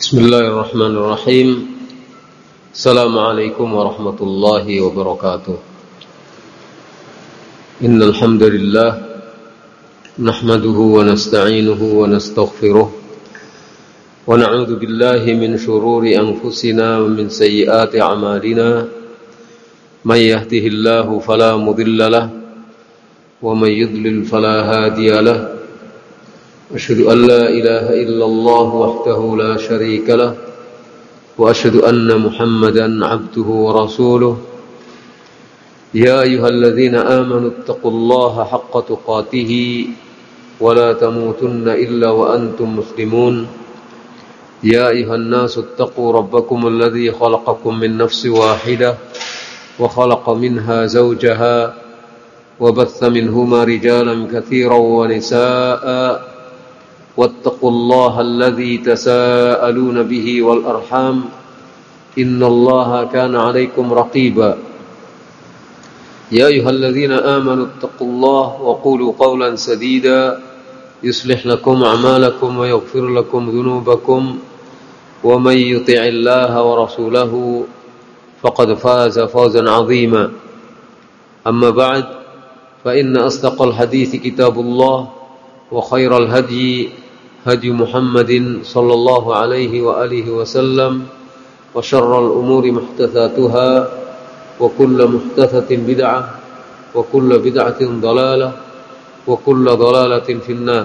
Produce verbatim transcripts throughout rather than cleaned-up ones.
Bismillahirrahmanirrahim. Assalamualaikum warahmatullahi wabarakatuh. Innal hamdalillah nahmaduhu wa nasta'inuhu wa nastaghfiruh wa na'udzu billahi min shururi anfusina wa min sayyiati a'malina. May yahdihillahu fala mudilla lahu wa may yudlil fala hadiya lahu. أشهد أن لا إله إلا الله وحده لا شريك له وأشهد أن محمدا عبده ورسوله يا أيها الذين آمنوا اتقوا الله حق تقاته ولا تموتن إلا وأنتم مسلمون يا أيها الناس اتقوا ربكم الذي خلقكم من نفس واحدة وخلق منها زوجها وبث منهما رجالا كثيرا ونساء واتقوا الله الذي تساءلون به والأرحام إن الله كان عليكم رقيبا يا أيها الذين آمنوا اتقوا الله وقولوا قولا سديدا يصلح لكم أعمالكم ويغفر لكم ذنوبكم ومن يطع الله ورسوله فقد فاز فوزا عظيما أما بعد فإن أصدق الحديث كتاب الله وخير الهدي هدي محمد صلى الله عليه وآله وسلم وشر الأمور محدثاتها وكل محدثة بدعة وكل بدعة ضلالة وكل ضلالة في النار.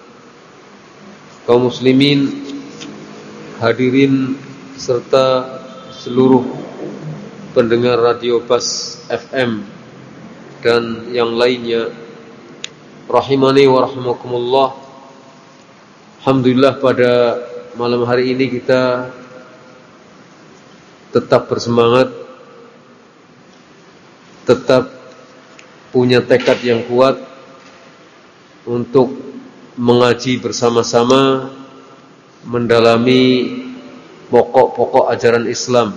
Kaum muslimin, hadirin serta seluruh pendengar Radio Bas F M dan yang lainnya, rahimani wa rahimakumullah. Alhamdulillah, pada malam hari ini kita tetap bersemangat, tetap punya tekad yang kuat untuk mengaji bersama-sama, mendalami pokok-pokok ajaran Islam.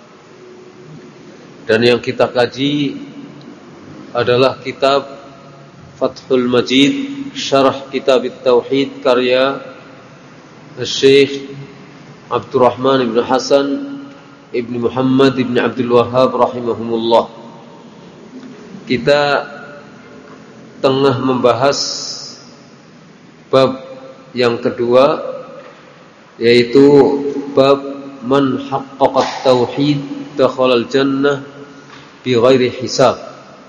Dan yang kita kaji adalah kitab Fathul Majid, Syarah Kitab Tauhid karya Syekh Abdurrahman ibn Hasan ibn Muhammad ibn Abdul Wahhab rahimahumullah. Kita tengah membahas bab yang kedua, yaitu bab man haqqaqat tauhid dakhalal jannah bi ghairi hisab.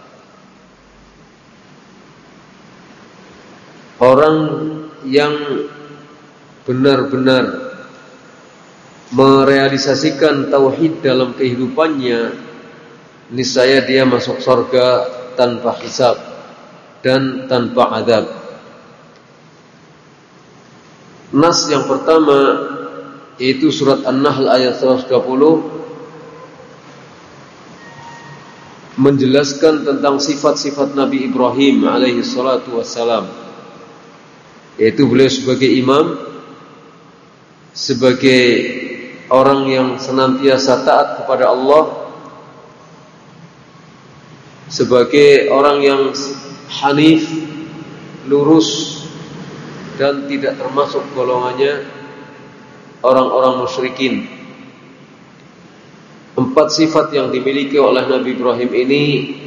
Orang yang benar-benar merealisasikan tauhid dalam kehidupannya, niscaya dia masuk surga tanpa hisab dan tanpa azab. Nas yang pertama yaitu surat An-Nahl ayat seratus dua puluh, menjelaskan tentang sifat-sifat Nabi Ibrahim alaihi salatu wassalam, yaitu beliau sebagai imam, sebagai orang yang senantiasa taat kepada Allah, sebagai orang yang hanif, lurus, dan tidak termasuk golongannya orang-orang musyrikin. Empat sifat yang dimiliki oleh Nabi Ibrahim ini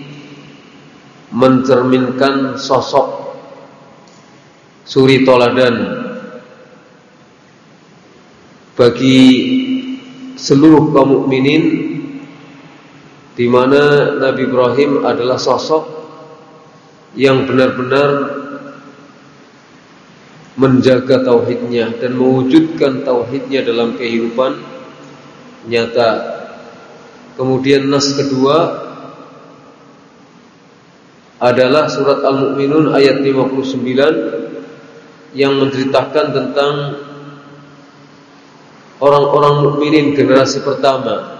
mencerminkan sosok suri toladan bagi seluruh kaum mukminin, di mana Nabi Ibrahim adalah sosok yang benar-benar menjaga tauhidnya dan mewujudkan tauhidnya dalam kehidupan nyata. Kemudian nas kedua adalah surat Al-Mu'minun ayat lima puluh sembilan yang menceritakan tentang orang-orang mukminin generasi pertama.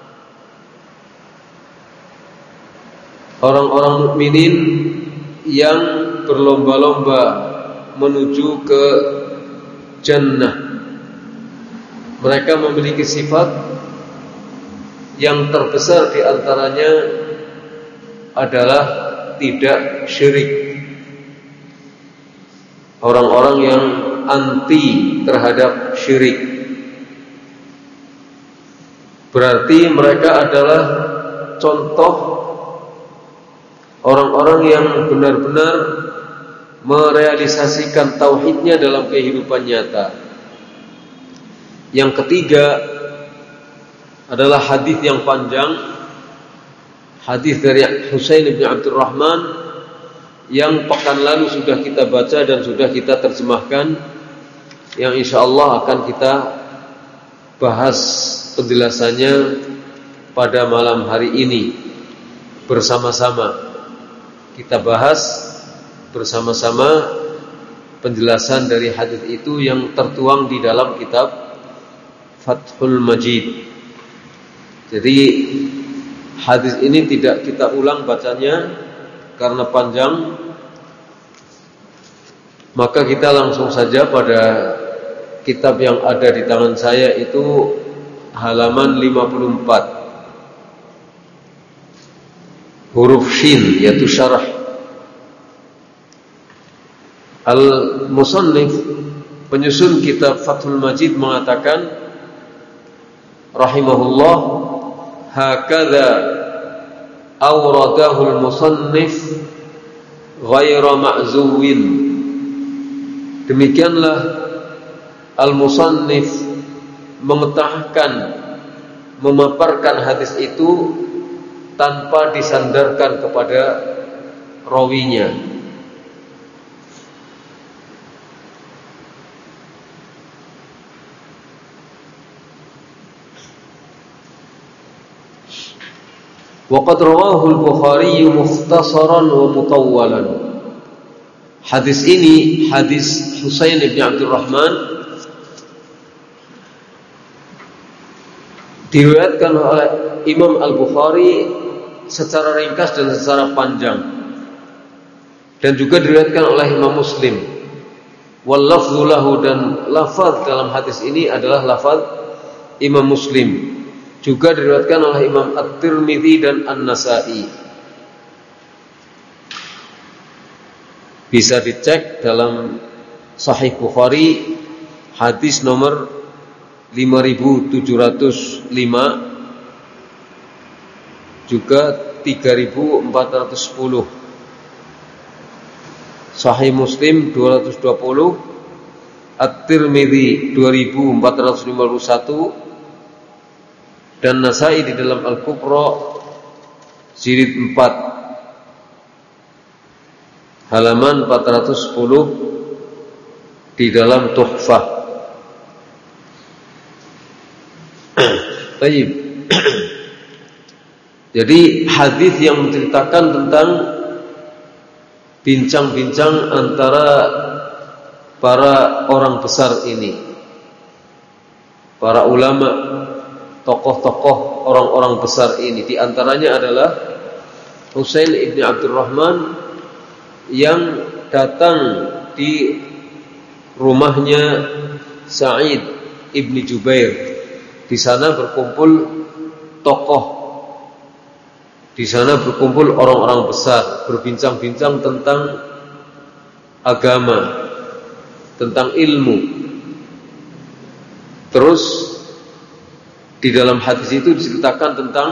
Orang-orang mukminin yang berlomba-lomba menuju ke jannah. Mereka memiliki sifat yang terbesar di antaranya adalah tidak syirik. Orang-orang yang anti terhadap syirik. Berarti mereka adalah contoh orang-orang yang benar-benar merealisasikan tauhidnya dalam kehidupan nyata. Yang ketiga adalah hadis yang panjang, hadis dari Husain bin Abdurrahman yang pekan lalu sudah kita baca dan sudah kita terjemahkan, yang insyaallah akan kita bahas penjelasannya pada malam hari ini bersama-sama. Kita bahas bersama-sama penjelasan dari hadis itu yang tertuang di dalam kitab Fathul Majid. Jadi hadis ini tidak kita ulang bacanya karena panjang, maka kita langsung saja pada kitab yang ada di tangan saya itu halaman lima puluh empat, huruf Shin, yaitu syarah. Al-Musannif, penyusun kitab Fathul Majid, mengatakan rahimahullah, hakadha awradahu al-musannif ghaira ma'zuwin. Demikianlah Al-Musannif mengetahkan, memaparkan hadis itu tanpa disandarkan kepada rawinya. Wa qad rawahu al-Bukhari mukhtasaran wa mutawwalan. Hadis ini, hadis Husain bin Abdurrahman, diriwayatkan oleh Imam Al-Bukhari secara ringkas dan secara panjang, dan juga diriwayatkan oleh Imam Muslim. Wal lafdhu lahu, dan lafaz dalam hadis ini adalah lafaz Imam Muslim. Juga diriwayatkan oleh Imam At-Tirmidzi dan An-Nasa'i. Bisa dicek dalam Sahih Bukhari hadis nomor lima ribu tujuh ratus lima, juga tiga ribu empat ratus sepuluh. Sahih Muslim dua ratus dua puluh, At-Tirmidzi dua ribu empat ratus lima puluh satu, dan Nasa'i di dalam Al-Kubra jilid empat halaman empat ratus sepuluh di dalam Tuhfah. Baik. Jadi hadis yang menceritakan tentang bincang-bincang antara para orang besar ini, para ulama, tokoh-tokoh orang-orang besar ini. Di antaranya adalah Husain ibn Abdurrahman yang datang di rumahnya Sa'id ibn Jubair. Di sana berkumpul tokoh, di sana berkumpul orang-orang besar, berbincang-bincang tentang agama, tentang ilmu. Terus di dalam hadis itu diceritakan tentang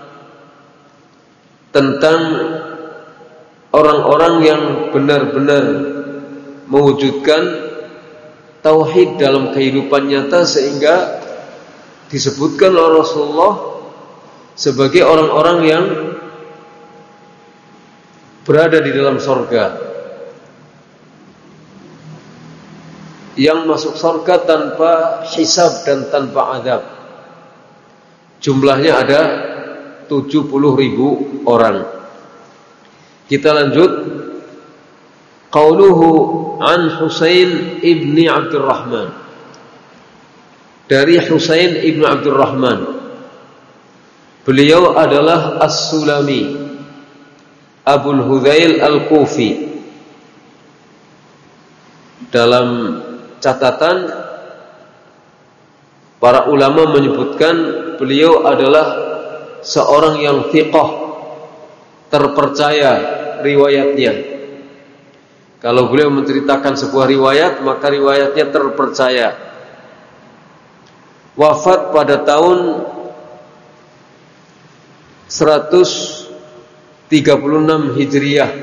tentang orang-orang yang benar-benar mewujudkan tauhid dalam kehidupan nyata, sehingga disebutkan oleh Rasulullah sebagai orang-orang yang berada di dalam sorga, yang masuk sorga tanpa hisab dan tanpa adab. Jumlahnya ada tujuh puluh ribu orang. Kita lanjut. Qauluhu an Husain ibni Abdurrahman. Dari Husain ibn Abdurrahman, beliau adalah As-Sulami Abul Hudzail Al-Kufi. Dalam catatan para ulama menyebutkan beliau adalah seorang yang thiqah, terpercaya riwayatnya. Kalau beliau menceritakan sebuah riwayat, maka riwayatnya terpercaya. Wafat pada tahun seratus tiga puluh enam Hijriah.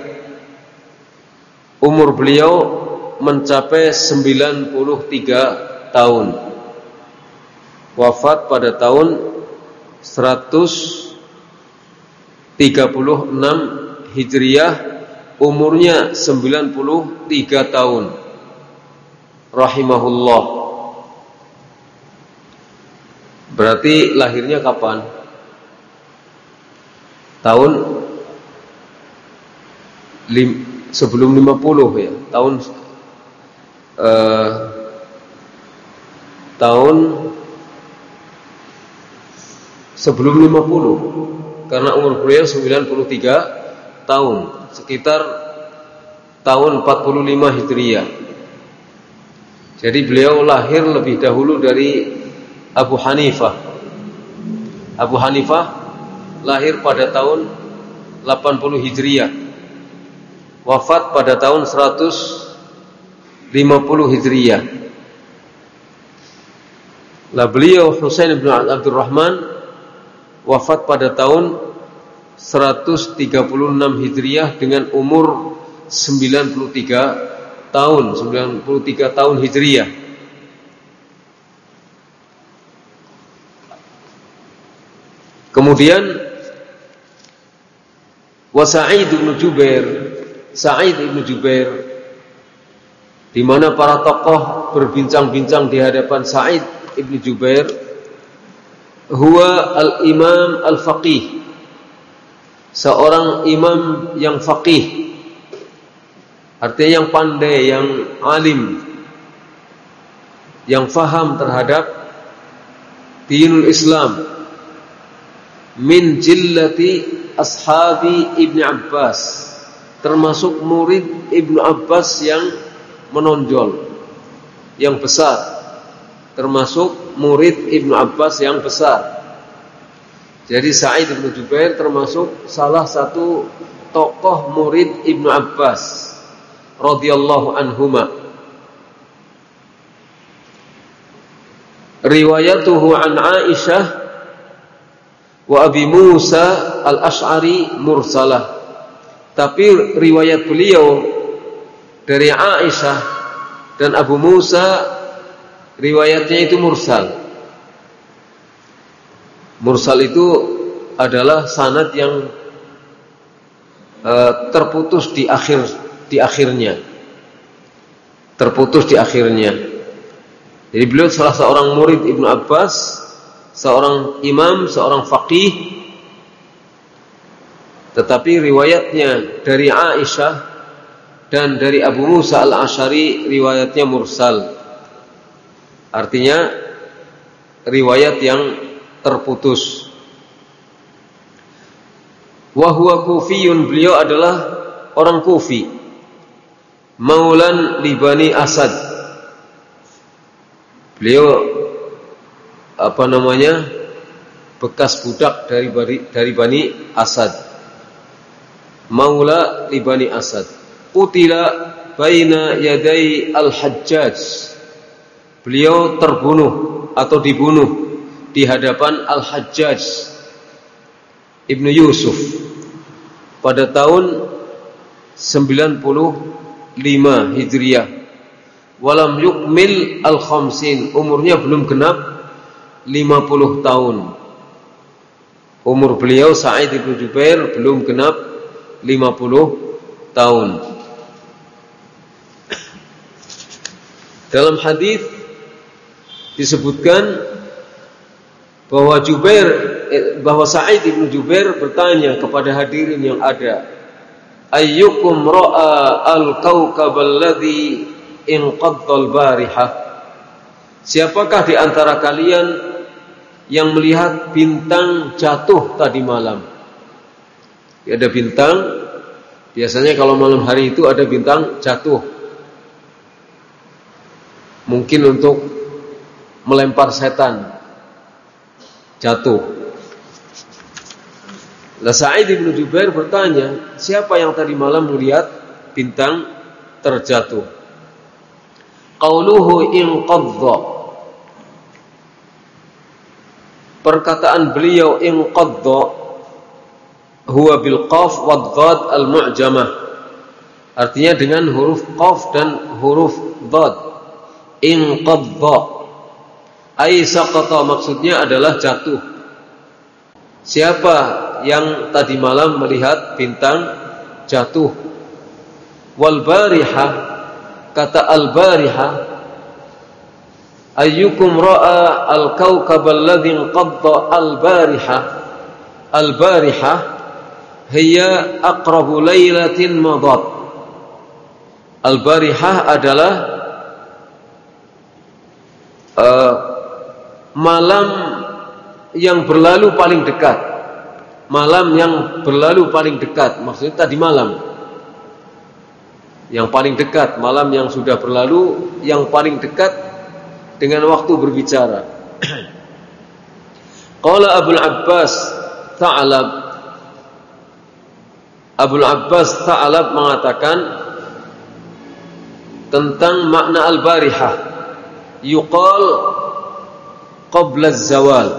Umur beliau mencapai sembilan puluh tiga tahun. Wafat pada tahun seratus tiga puluh enam Hijriah, umurnya sembilan puluh tiga tahun. Rahimahullah. Berarti lahirnya kapan? Tahun lim, sebelum lima puluh ya. Tahun eh, tahun sebelum lima puluh. Karena umur beliau sembilan puluh tiga tahun, sekitar tahun empat puluh lima Hijriah. Jadi beliau lahir lebih dahulu dari Abu Hanifah. Abu Hanifah lahir pada tahun delapan puluh Hijriah. Wafat pada tahun seratus lima puluh Hijriah. Lah beliau Husain bin Abdurrahman wafat pada tahun seratus tiga puluh enam Hijriah dengan umur sembilan puluh tiga tahun, sembilan puluh tiga tahun Hijriah. Kemudian wa Sa'id bin Jubair, Sa'id bin Jubair, di mana para tokoh berbincang-bincang di hadapan Sa'id bin Jubair, huwa al-imam al-faqih, seorang imam yang faqih. Artinya yang pandai, yang alim, yang faham terhadap dinul Islam. Min jillati ashabi Ibnu Abbas, termasuk murid Ibnu Abbas yang menonjol, yang besar. Termasuk murid Ibnu Abbas yang besar. Jadi Sa'id bin Jubair termasuk salah satu tokoh murid Ibnu Abbas radhiyallahu anhuma. Riwayatuhu an Aisyah wa Abi Musa al-Ash'ari mursalah. Tapi riwayat beliau dari Aisyah dan Abu Musa riwayatnya itu mursal. Mursal itu adalah sanad yang uh, terputus di akhir di akhirnya. Terputus di akhirnya. Jadi beliau salah seorang murid Ibnu Abbas, seorang imam, seorang faqih. Tetapi riwayatnya dari Aisyah dan dari Abu Musa al-Ash'ari riwayatnya mursal. Artinya riwayat yang terputus. Wa huwa Kufiyun, beliau adalah orang Kufi. Maulan li Bani Asad. Beliau apa namanya? bekas budak dari dari Bani Asad. Maula li Bani Asad. Qutila baina yaday al-Hajjaj. Beliau terbunuh atau dibunuh di hadapan Al-Hajjaj Ibnu Yusuf pada tahun sembilan puluh lima Hijriah. Walam yukmil al-khamsin, umurnya belum genap lima puluh tahun. Umur beliau Sa'id bin Jubair belum genap lima puluh tahun. Dalam hadis disebutkan bahwa Jubair bahwa Sa'id bin Jubair bertanya kepada hadirin yang ada, ayyukum ra'a al-kawkab alladhi inqadda al-barihah? Siapakah di antara kalian yang melihat bintang jatuh tadi malam? Ya, ada bintang. Biasanya kalau malam hari itu ada bintang jatuh. Mungkin untuk melempar setan. Jatuh. Lah Sa'id bin Jubair bertanya, siapa yang tadi malam melihat bintang terjatuh? Qauluhu inqadda. Perkataan beliau inqadda huwa bil qaf wad dhad al mu'jamah, artinya dengan huruf qaf dan huruf dhad. Inqadha ai saqata, maksudnya adalah jatuh. Siapa yang tadi malam melihat bintang jatuh? Wal barihah, kata al barihah, ayyukum ra'a al kawkab alladhi inqadha al barihah. Al barihah hiya aqrabu lailatin madat. Al barihah adalah uh, malam yang berlalu paling dekat. Malam yang berlalu paling dekat, maksudnya tadi malam yang paling dekat, malam yang sudah berlalu yang paling dekat dengan waktu berbicara. Qala Abul Abbas Tha'lab, Abul Abbas Tha'lab mengatakan tentang makna al-barihah, yuqal qabla az-zawal,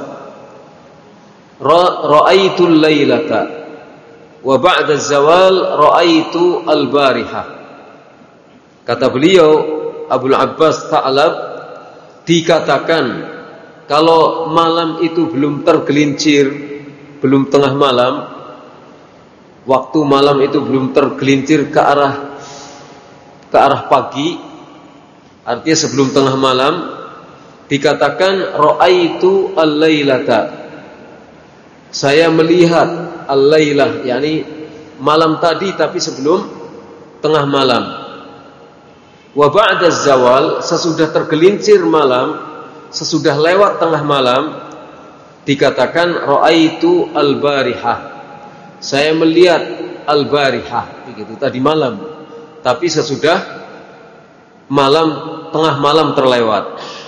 ra'aitu al-lailata wa ba'da az-zawal ra'aitu al-barihah. Kata beliau Abul Abbas Tha'lab, dikatakan kalau malam itu belum tergelincir, belum tengah malam, waktu malam itu belum tergelincir ke arah ke arah pagi, artinya sebelum tengah malam, dikatakan ra'aitu al-lailata, saya melihat al-lailah, yakni malam tadi tapi sebelum tengah malam. Wa ba'da zawal, sesudah tergelincir malam, sesudah lewat tengah malam, dikatakan ra'aitu al-barihah, saya melihat al-barihah, begitu tadi malam, tapi sesudah malam, tengah malam terlewat.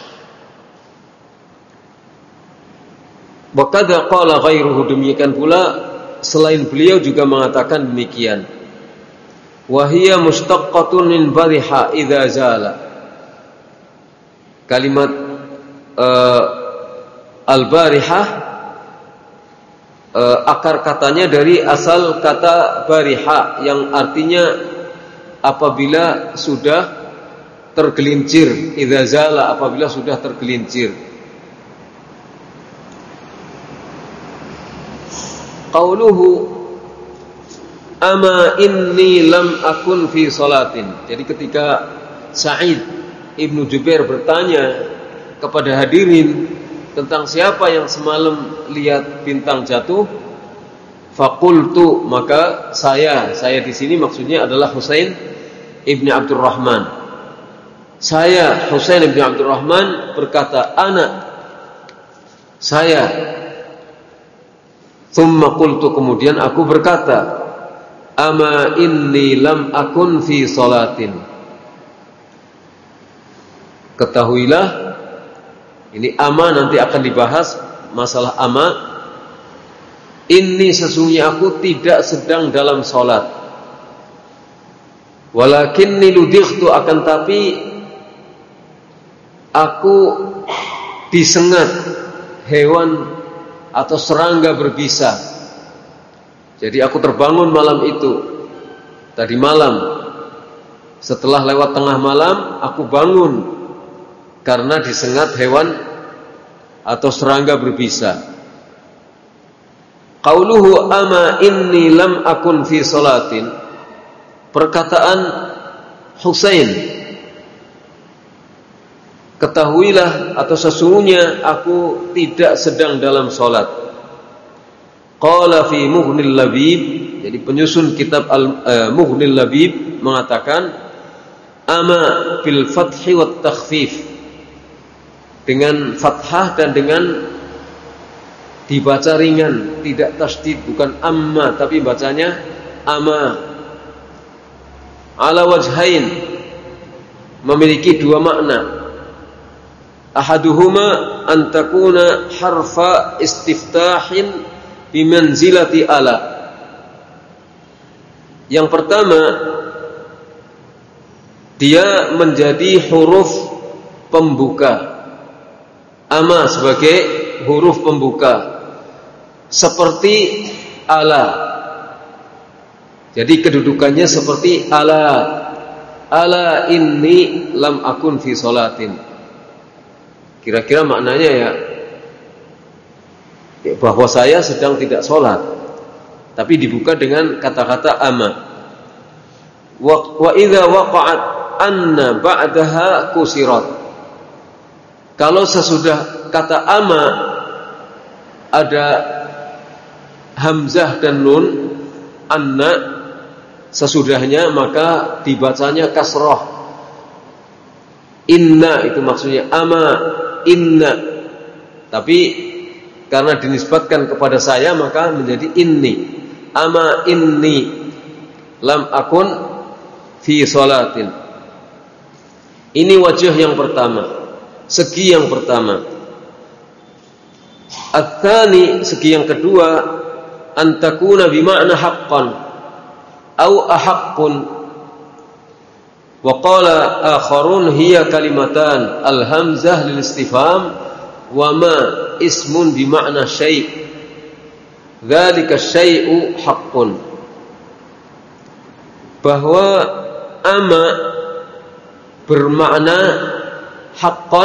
Wa kadza qala ghairuhu, demikian pula selain beliau juga mengatakan demikian. Wa hiya mushtaqqatun min bariha idza zala. Kalimat uh, al-barihah uh, akar katanya dari asal kata bariha yang artinya apabila sudah tergelincir, idza zala, apabila sudah tergelincir. Qauluhu ama inni lam akun fi salatin. Jadi ketika Sa'id Ibnu Jubair bertanya kepada hadirin tentang siapa yang semalam lihat bintang jatuh, faqultu, maka saya, saya di sini maksudnya adalah Husain Ibnu Abdurrahman. Saya Husain Ibnu Abdurrahman berkata, ana, saya. Thumma qultu, kemudian aku berkata, ama inni lam akun fi salatin. Ketahuilah, ini ama nanti akan dibahas masalah ama. Ini sesungguhnya aku tidak sedang dalam salat. Walakinni ludightu, akan tapi aku disengat hewan atau serangga berbisa. Jadi aku terbangun malam itu, tadi malam, setelah lewat tengah malam aku bangun karena disengat hewan atau serangga berbisa. Qauluhu ama inni lam akun fi salatin, perkataan Husain, ketahuilah atau sesungguhnya aku tidak sedang dalam salat. Qala fi Mughnil Labib, jadi penyusun kitab Al-Mughnil Labib mengatakan ama bil fathi wat takhfif, dengan fathah dan dengan dibaca ringan, tidak tasdid, bukan amma tapi bacanya ama. Ala wajhain, memiliki dua makna. Ahaduhuma an takuna harfa istiftahin bimanzilati ala. Yang pertama, dia menjadi huruf pembuka, ama sebagai huruf pembuka, seperti ala. Jadi kedudukannya seperti ala ala inni lam akun fi sholatin. Kira-kira maknanya ya, ya bahwa saya sedang tidak sholat, tapi dibuka dengan kata-kata ama. Wa, wa idza waqa'at anna ba'daha kusirat. Kalau sesudah kata ama ada hamzah dan nun, anna sesudahnya, maka dibacanya kasrah. Inna itu maksudnya ama, inna. Tapi karena dinisbatkan kepada saya maka menjadi inni. Ama inni lam akun fi sholatin. Ini wajah yang pertama, segi yang pertama. At-tsani, segi yang kedua, antakuna bima'na haqqan au ahaqqun. Wa qala akharun hiya kalimatan al-hamzah lil istifham wa ma ismun bima'na syai'. Dzalika syai'u haqqun. Bahwa ama bermakna haqqan,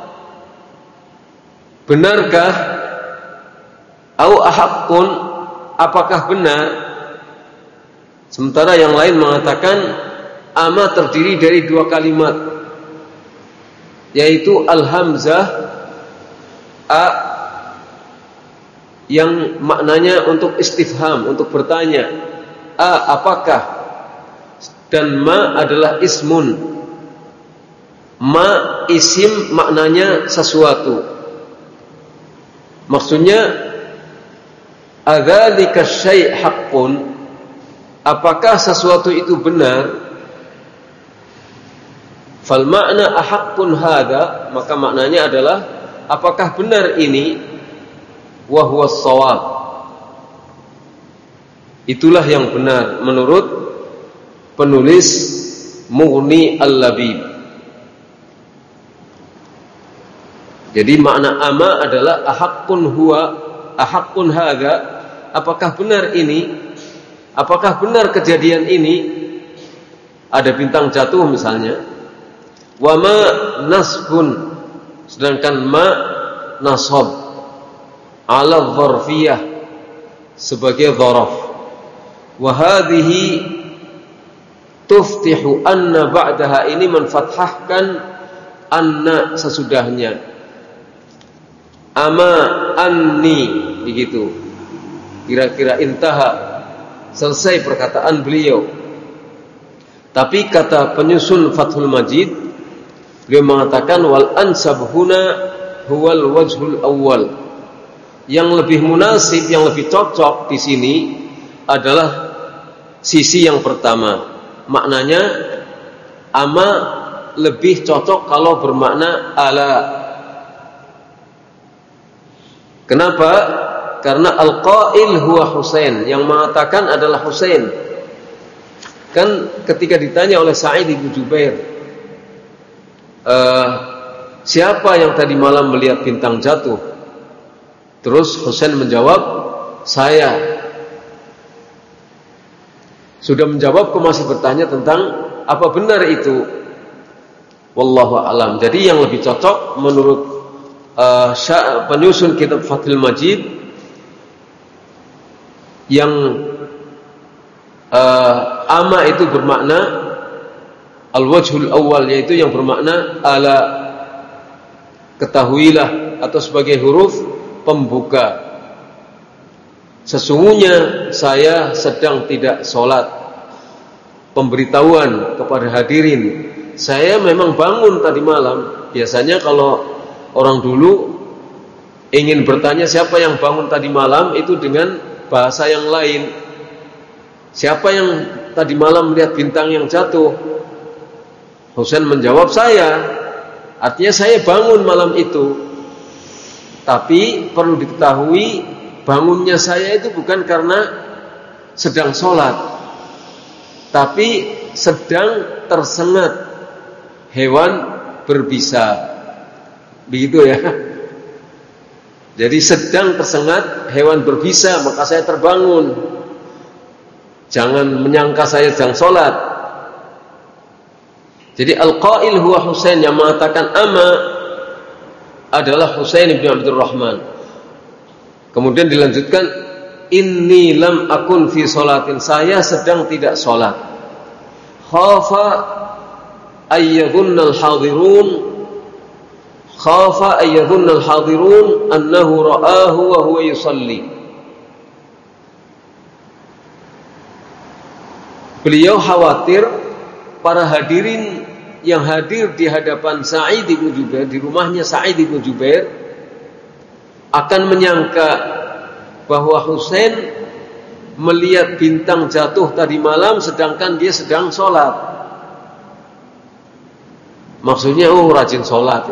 benarkah, au ahaqqun, apakah benar. Sementara yang lain mengatakan ama terdiri dari dua kalimat, yaitu al-hamzah a yang maknanya untuk istifham, untuk bertanya, a apakah, dan ma adalah ismun. Ma isim maknanya sesuatu. Maksudnya adzalika syai' haqqun, apakah sesuatu itu benar. Fal makna ahaqqun hadza, maka maknanya adalah apakah benar ini. Wa huwa shawab, itulah yang benar menurut penulis Mughni Al-Labib. Jadi makna ama adalah ahaqqun huwa, ahaqqun hadza, apakah benar ini, apakah benar kejadian ini. Ada bintang jatuh misalnya. Wa ma nasbun, sedangkan ma nasab ala dzarfiyah sebagai dzaraf. Wa hadhihi tuftihu anna ba'daha, ini menfathahkan anna sesudahnya. Ama anni, begitu. Kira-kira intaha, selesai perkataan beliau. Tapi kata penyusun Fathul Majid, beliau mengatakan wal ansab huna huwal wajhul awwal. Yang lebih munasib, yang lebih cocok di sini adalah sisi yang pertama. Maknanya ama lebih cocok kalau bermakna ala. Kenapa? Karena al-qail huwa Husain, yang mengatakan adalah Husain. Kan ketika ditanya oleh Sa'id bin Jubair, uh, siapa yang tadi malam melihat bintang jatuh? Terus Husain menjawab, saya. Sudah menjawab, kok masih bertanya tentang apa benar itu? Wallahu a'lam. Jadi yang lebih cocok menurut Uh, penyusun kitab Fathul Majid, yang uh, ama itu bermakna al-wajhul awal, yaitu yang bermakna ala, ketahuilah, atau sebagai huruf pembuka. Sesungguhnya saya sedang tidak sholat. Pemberitahuan kepada hadirin, saya memang bangun tadi malam. Biasanya kalau orang dulu ingin bertanya siapa yang bangun tadi malam, itu dengan bahasa yang lain. Siapa yang tadi malam melihat bintang yang jatuh? Husain menjawab, saya. Artinya saya bangun malam itu. Tapi perlu diketahui, bangunnya saya itu bukan karena sedang sholat, tapi sedang tersengat hewan berbisa. Begitu ya. Jadi sedang tersengat hewan berbisa, maka saya terbangun. Jangan menyangka saya sedang sholat. Jadi al-qail huwa Husain, yang mengatakan ama adalah Husain bin Abdurrahman. Kemudian dilanjutkan, inni lam akun fi sholatin, saya sedang tidak sholat. Khafa ayyadhunnal hadirun khafa ayyadhunnal hadirun annahu ra'ahu wa huwa yusalli. Beliau khawatir para hadirin yang hadir di hadapan Sa'id bin Jubair, di rumahnya Sa'id bin Jubair, akan menyangka bahwa Husain melihat bintang jatuh tadi malam sedangkan dia sedang sholat. Maksudnya, oh rajin sholat.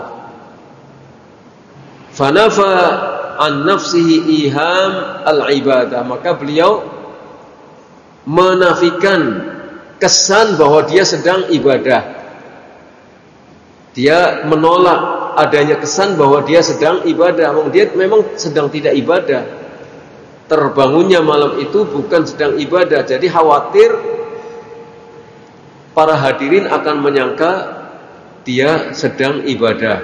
Fanafa an nafsihi iham al-ibadah. Maka beliau menafikan kesan bahwa dia sedang ibadah. Dia menolak adanya kesan bahwa dia sedang ibadah. Dia memang sedang tidak ibadah. Terbangunnya malam itu bukan sedang ibadah. Jadi khawatir para hadirin akan menyangka dia sedang ibadah.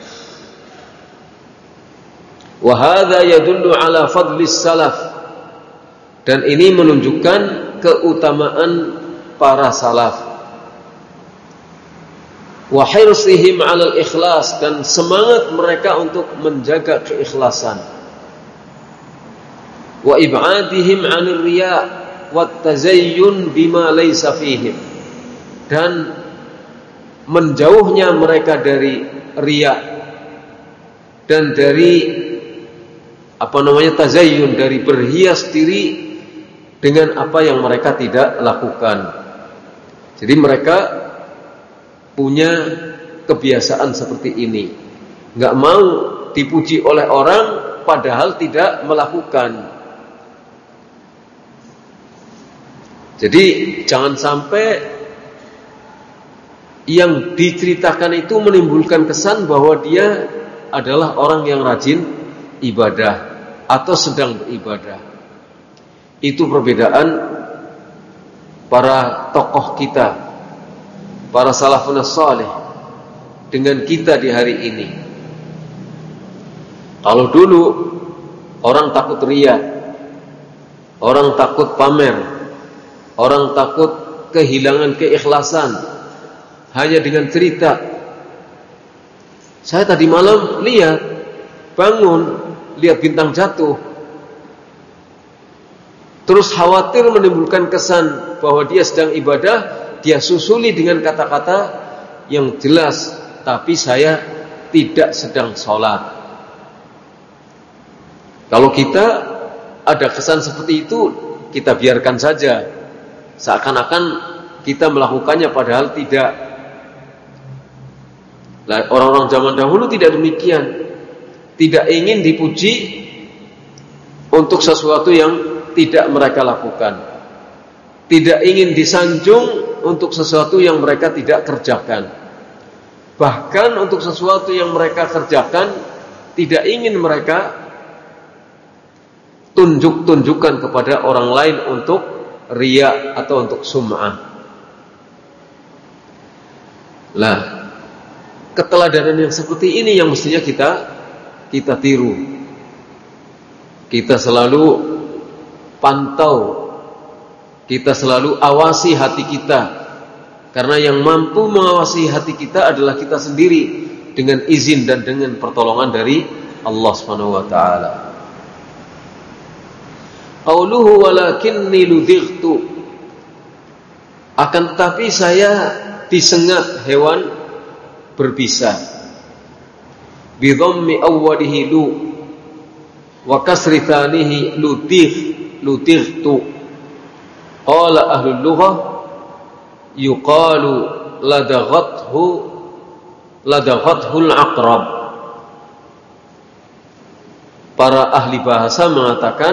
Wa hadza yadullu ala fadlis salaf. Dan ini menunjukkan keutamaan para salaf. Wa hirsihim 'alal ikhlas, dan semangat mereka untuk menjaga keikhlasan. Wa ib'adihim 'anil riya' wat tazayyun bima laysa fihim, dan menjauhnya mereka dari riya dan dari apa namanya tazayyun, dari berhias diri dengan apa yang mereka tidak lakukan. Jadi mereka punya kebiasaan seperti ini, nggak mau dipuji oleh orang padahal tidak melakukan. Jadi jangan sampai yang diceritakan itu menimbulkan kesan bahwa dia adalah orang yang rajin ibadah atau sedang beribadah. Itu perbedaan para tokoh kita, para salafun salih, dengan kita di hari ini. Kalau dulu orang takut riya, orang takut pamer, orang takut kehilangan keikhlasan hanya dengan cerita, saya tadi malam lihat, bangun, lihat bintang jatuh. Terus khawatir menimbulkan kesan bahwa dia sedang ibadah, dia susuli dengan kata-kata yang jelas, tapi saya tidak sedang sholat. Kalau kita ada kesan seperti itu, kita biarkan saja, seakan-akan kita melakukannya padahal tidak. Nah, orang-orang zaman dahulu tidak demikian, tidak ingin dipuji untuk sesuatu yang tidak mereka lakukan, tidak ingin disanjung untuk sesuatu yang mereka tidak kerjakan. Bahkan untuk sesuatu yang mereka kerjakan, tidak ingin mereka tunjuk-tunjukkan kepada orang lain untuk riya atau untuk sum'ah. Lah, keteladanan yang seperti ini yang mestinya kita kita tiru. Kita selalu pantau, kita selalu awasi hati kita, karena yang mampu mengawasi hati kita adalah kita sendiri dengan izin dan dengan pertolongan dari Allah Subhanahu wa taala. Qauluhu walakinni ludightu, akan tetapi saya disengat hewan berbisa. Bi dhammi awwalihi lu wa kasri thanihi ludigh ludightu. Qala ahlul lughah yuqalu ladaghathu ladaghathu al-aqrab. Para ahli bahasa mengatakan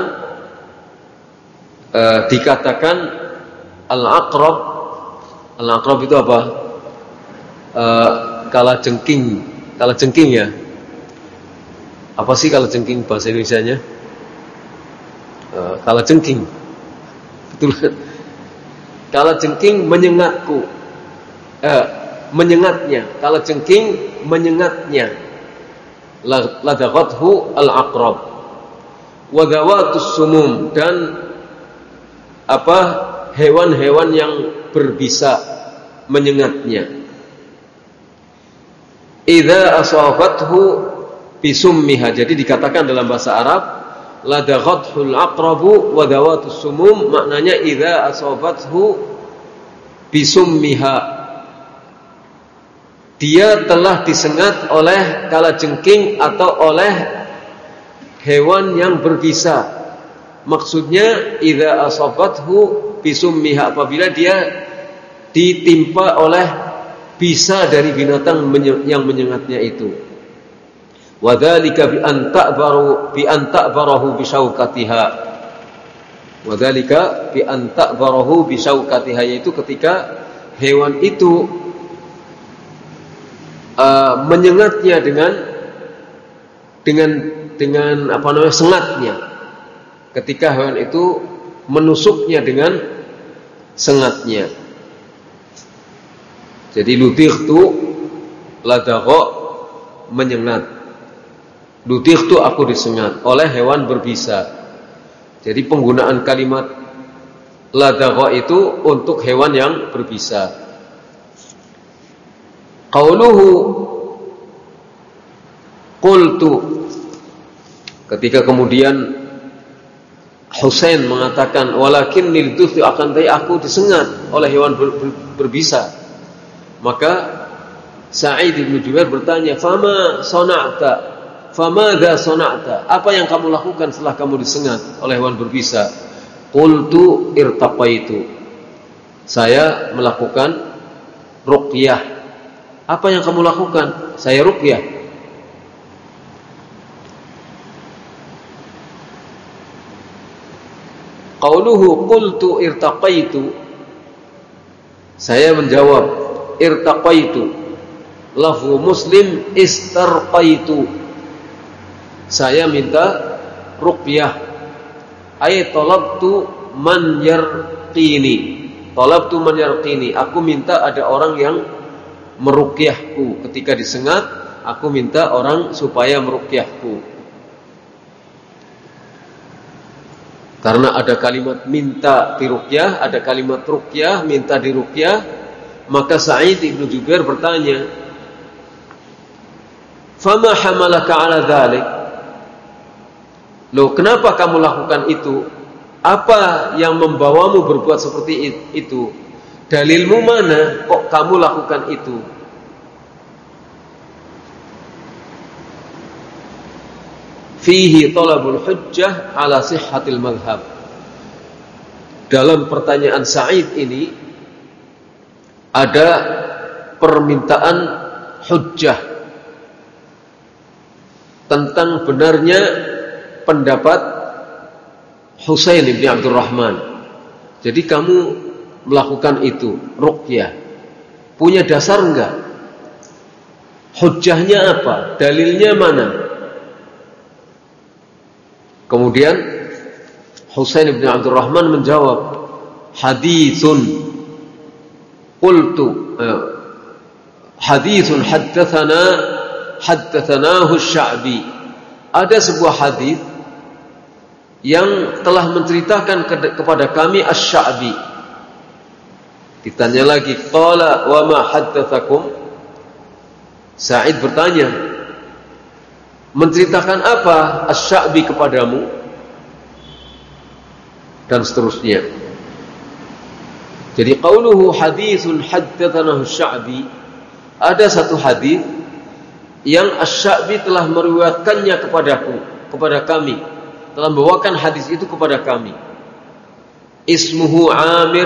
eh, dikatakan al-aqrab. Al-aqrab itu apa? Eh, kala jengking, kala jengking ya. Apa sih kala jengking bahasa Indonesianya? Uh, kala jengking, betul kan? kalajengking menyengatku, eh, menyengatnya, kalajengking menyengatnya. Ladaghathu al-aqrab wa dhawatus sumum, dan apa hewan-hewan yang berbisa menyengatnya. Idza asabathu bisummiha, jadi dikatakan dalam bahasa Arab ladaghathul aqrabu wa dhawatus sumum, maknanya idza asabathu bisummiha, dia telah disengat oleh kalajengking atau oleh hewan yang berbisa. Maksudnya idza asabathu bisummiha, apabila dia ditimpa oleh bisa dari binatang yang menyengatnya itu. Wadzalika bi an ta'baru bi an ta'barahu bi syaukatiha. Wadzalika bi an ta'barahu bi syaukatiha, yaitu ketika hewan itu uh, menyengatnya dengan dengan dengan apa namanya sengatnya. Ketika hewan itu menusuknya dengan sengatnya. Jadi ludightu ladagha menyengat. Ludightu aku disengat oleh hewan berbisa. Jadi penggunaan kalimat ladagha itu untuk hewan yang berbisa. Qauluhu qultu, ketika kemudian Husain mengatakan walakin nilduthi, akan tapi aku disengat oleh hewan ber, ber, berbisa. Maka Sa'id bin Jubair bertanya, "Fama sana'ta? Famadza sana'ta?" Apa yang kamu lakukan setelah kamu disengat oleh hewan berbisa? Qultu irtaqaitu. Saya melakukan ruqyah. Apa yang kamu lakukan? Saya ruqyah. Qauluhu qultu irtaqaitu, saya menjawab irtaqaitu. Lafzu Muslim istarqaitu, saya minta ruqyah. Ay talabtu man yarqini, talabtu man yarqini, aku minta ada orang yang meruqyahku. Ketika disengat, aku minta orang supaya meruqyahku. Karena ada kalimat minta diruqyah, ada kalimat ruqyah, minta diruqyah, maka Sa'id bin Jubair bertanya, "Fama hamalaka 'ala dzalik?" Loh, kenapa kamu lakukan itu? Apa yang membawamu berbuat seperti itu? Dalilmu mana kok kamu lakukan itu? Fihi talabul hujjah ala sihhatil madhhab. Dalam pertanyaan Sa'id ini ada permintaan hujjah tentang benarnya pendapat Husain bin Abdurrahman. Jadi kamu melakukan itu ruqyah, punya dasar enggak? Hujjahnya apa? Dalilnya mana? Kemudian Husain bin Abdurrahman menjawab, haditsun qultu eh, haditsun haddatsana haddatsanahu asy-Sya'bi. Ada sebuah hadis yang telah menceritakan ke- kepada kami asy-Sya'bi. Ditanya lagi, qala wa ma haddatsakum? Sa'id bertanya, menceritakan apa asy-Sya'bi kepadamu? Dan seterusnya. Jadi qauluhu haditsun haddatsanahu asy-Sya'bi, ada satu hadis yang asy-Sya'bi telah meriwayatkannya kepadaku, kepada kami, telah membawakan hadis itu kepada kami. Ismuhu Amir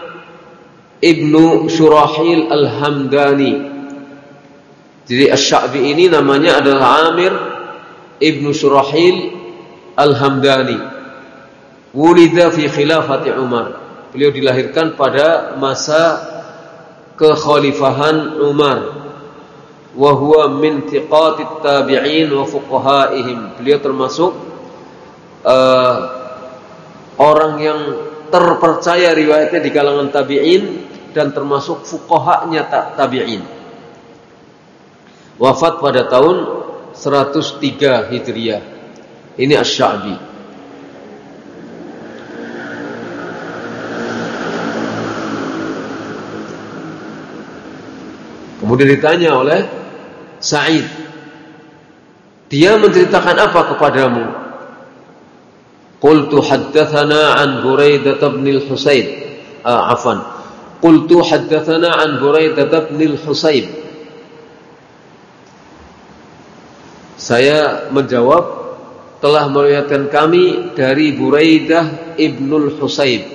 ibnu Syurahil al-Hamdani. Jadi asy-Sya'bi ini namanya adalah Amir ibnu Syurahil al-Hamdani. Wulida fi khilafati Umar. Beliau dilahirkan pada masa kekhalifahan Umar. Wa huwa min thiqatit tabi'in wa fuqahaihim. Beliau termasuk uh, orang yang terpercaya riwayatnya di kalangan tabi'in dan termasuk fuqahanya tabi'in. Wafat pada tahun seratus tiga Hijriah. Ini Asy-Sya'bi. Kemudian ditanya oleh Sa'id, dia menceritakan apa kepadamu? Qultu haddatsana an Buraidah bin al-Husayb. Ah, afwan. Qultu haddatsana an Buraidah bin al-Husayb. Saya menjawab, telah meriwayatkan kami dari Buraidah ibnul Husayb.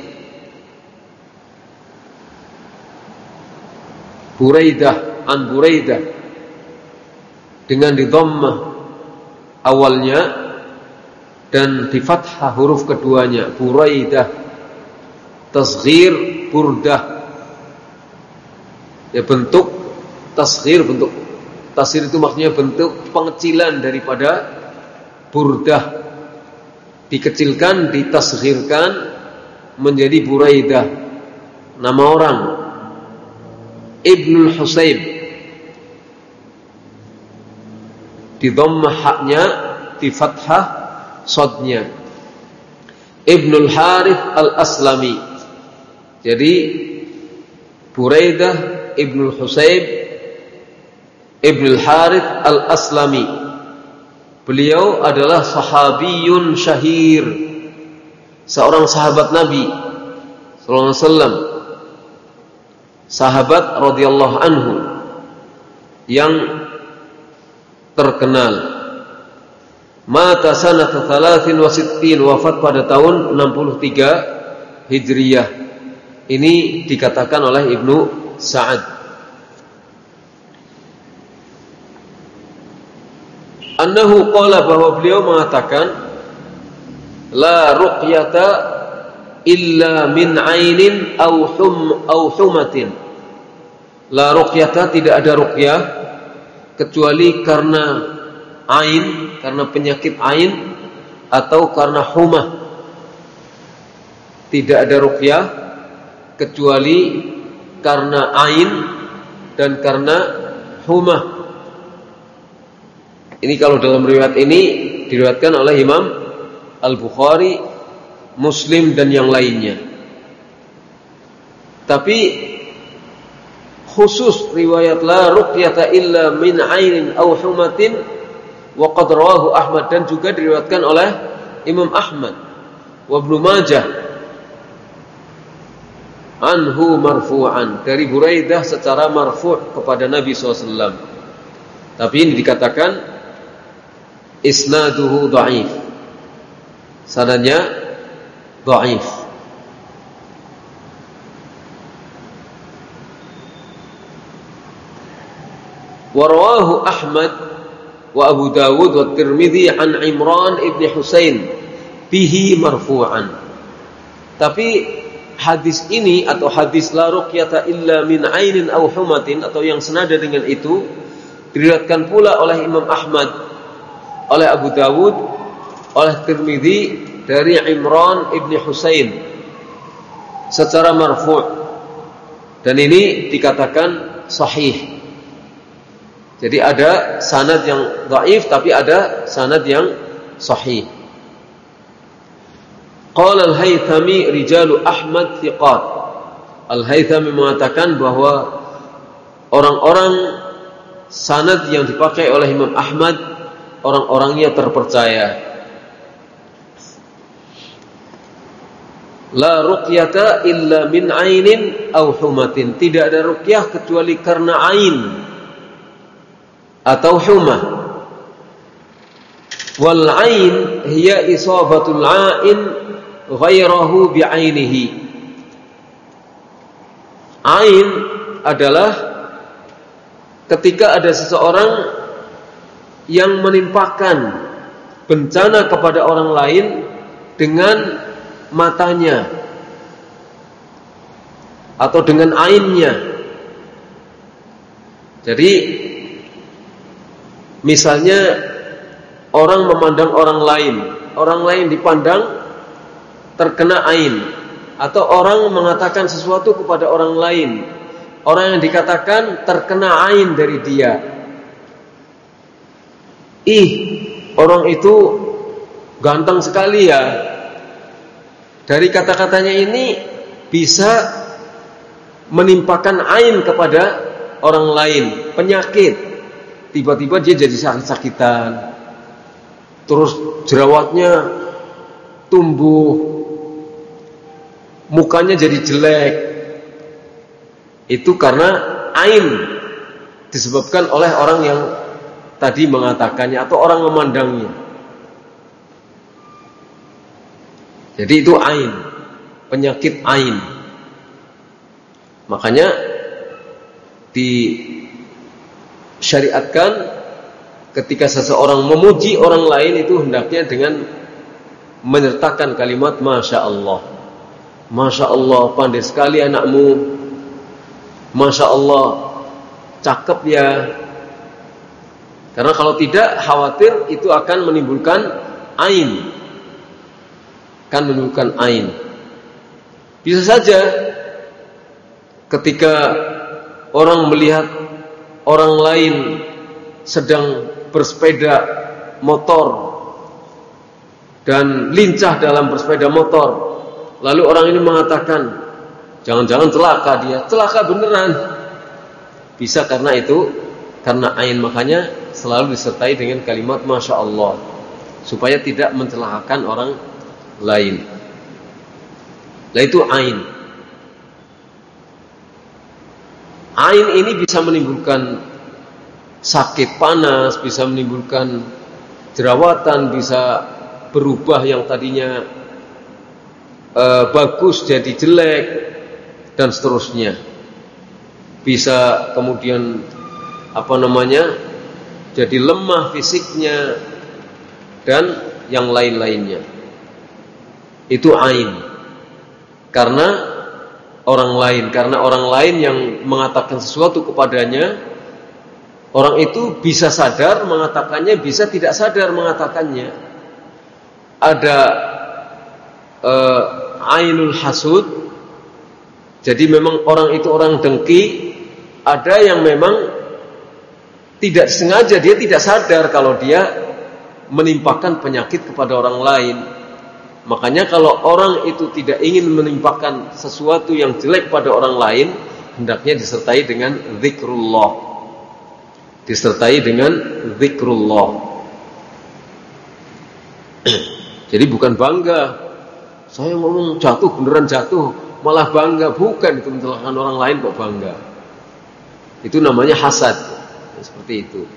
Buraidah, an Buraidah dengan di dhammah awalnya dan di fathah huruf keduanya, Buraidah, tasghir burdah. Ya, bentuk tasghir, bentuk tasghir itu maksudnya bentuk pengecilan daripada burdah, dikecilkan, ditasghirkan menjadi Buraidah, nama orang. Ibnul Husayb, di dhammah haknya, di fathah sodnya. Ibnul Harith al-Aslami. Jadi Buraidah Ibnul Husayb Ibnul Harith al-Aslami. Beliau adalah sahabiyun syahir, seorang sahabat Nabi sallallahu alaihi wasallam, sahabat radhiyallahu anhu yang terkenal. Mata sanata thalathin wa sittin, wafat pada tahun enam puluh tiga Hijriyah. Ini dikatakan oleh Ibnu Sa'ad. Annahu qala, bahwa beliau mengatakan, la ruqyata illa min ainin aw hum aw humatin. La ruqyata, tidak ada ruqyah kecuali karena ain, karena penyakit ain atau karena humah. Tidak ada ruqyah kecuali karena ain dan karena humah. Ini kalau dalam riwayat ini diriwayatkan oleh Imam Al-Bukhari, Muslim dan yang lainnya. Tapi khusus riwayat la ruqyata illa min ainin aw humatin wa qad rawahu Ahmad, dan juga diriwayatkan oleh Imam Ahmad wa Ibnu Majah anhu marfu'an, dari Buraidah secara marfu' kepada Nabi sallallahu alaihi wasallam. Tapi ini dikatakan isnaduhu dhaif, sanadnya dhaif. Wa rawahu Ahmad wa Abu Dawud wa Tirmidzi an Imran ibn Husain bihi marfu'an. Tapi hadis ini atau hadis la ruqyata illa min ainin aw humatin, atau yang senada dengan itu, diriwayatkan pula oleh Imam Ahmad, oleh Abu Dawud, oleh Tirmidzi dari Imran ibn Husain secara marfu', dan ini dikatakan sahih. Jadi ada sanad yang dhaif tapi ada sanad yang sahih. Qala Al-Haythami rijalu Ahmad thiqat. Al-Haythami mengatakan bahwa orang-orang sanad yang dipakai oleh Imam Ahmad orang-orangnya terpercaya. La ruqyata illa min ainin aw humatin, tidak ada ruqyah kecuali karena ain atau humah. Wal ain hiya isabatul ain ghairahu bi'ainihi. Ain adalah ketika ada seseorang yang menimpakan bencana kepada orang lain dengan matanya atau dengan ainnya. Jadi misalnya orang memandang orang lain, orang lain dipandang terkena ain, atau orang mengatakan sesuatu kepada orang lain, orang yang dikatakan terkena ain dari dia. Ih, orang itu ganteng sekali ya. Dari kata-katanya ini bisa menimpakan ain kepada orang lain, penyakit. Tiba-tiba dia jadi sakit-sakitan, terus jerawatnya tumbuh, mukanya jadi jelek. Itu karena ain disebabkan oleh orang yang tadi mengatakannya atau orang memandangnya. Jadi itu ain, penyakit ain. Makanya disyariatkan ketika seseorang memuji orang lain itu hendaknya dengan menyertakan kalimat Masya Allah. Masya Allah, pandai sekali anakmu. Masya Allah, cakep ya. Karena kalau tidak, khawatir itu akan menimbulkan ain. Akan menimbulkan ain. Bisa saja ketika orang melihat orang lain sedang bersepeda motor dan lincah dalam bersepeda motor, lalu orang ini mengatakan, jangan-jangan celaka dia, celaka beneran. Bisa karena itu, karena ain. Makanya selalu disertai dengan kalimat Masya Allah, supaya tidak mencelakakan orang lain. Nah itu ain. Ain ini bisa menimbulkan sakit panas, bisa menimbulkan jerawatan, bisa berubah yang tadinya e, bagus jadi jelek, dan seterusnya. Bisa kemudian apa namanya, jadi lemah fisiknya, dan yang lain-lainnya. Itu ain. Karena orang lain, karena orang lain yang mengatakan sesuatu kepadanya, orang itu bisa sadar mengatakannya, bisa tidak sadar mengatakannya. Ada uh, ainul hasud. Jadi memang orang itu orang dengki. Ada yang memang tidak sengaja, dia tidak sadar kalau dia menimpakan penyakit kepada orang lain. Makanya kalau orang itu tidak ingin menimpakan sesuatu yang jelek pada orang lain, hendaknya disertai dengan zikrullah. Disertai dengan zikrullah. Jadi bukan bangga, saya ngomong jatuh, beneran jatuh, malah bangga. Bukan, itu mencelakakan orang lain kok bangga. Itu namanya hasad. Seperti itu.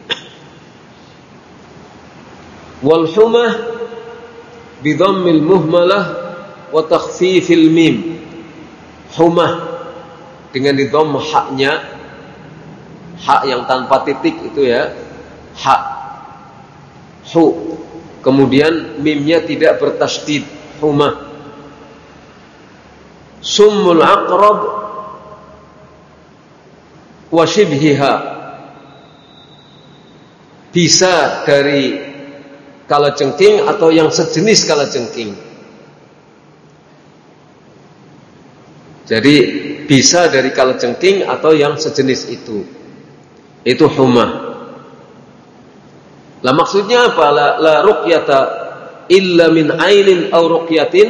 Wal humah bidhammil muhmalah wa takhfifil mim. Humah dengan didhamm haknya, hak yang tanpa titik itu ya, hak. Hu. Kemudian mimnya tidak bertasydid, humah. Summul aqrab wa shibhiha. Bisa dari kalajengking atau yang sejenis kalajengking. Jadi bisa dari kalajengking atau yang sejenis itu. Itu humah. Lah maksudnya apa? La, la ruqyata illa min ainin aw ruqyatin.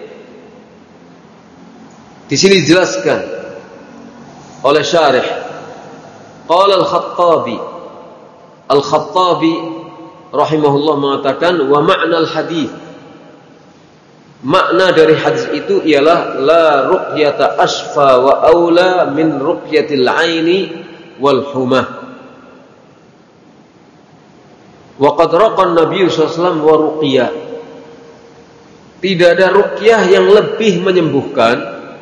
Di sini dijelaskan oleh syarih. Qala al-Khattabi. Al-Khattabi rahimahullah mengatakan, wa ma'nal hadis, makna dari hadis itu ialah la ruqyata asfa wa aula min ruqyatil aini wal humah. Wa qad raqa an-nabiy sallallahu alaihi wasallam wa ruqyah. Tidak ada ruqyah yang lebih menyembuhkan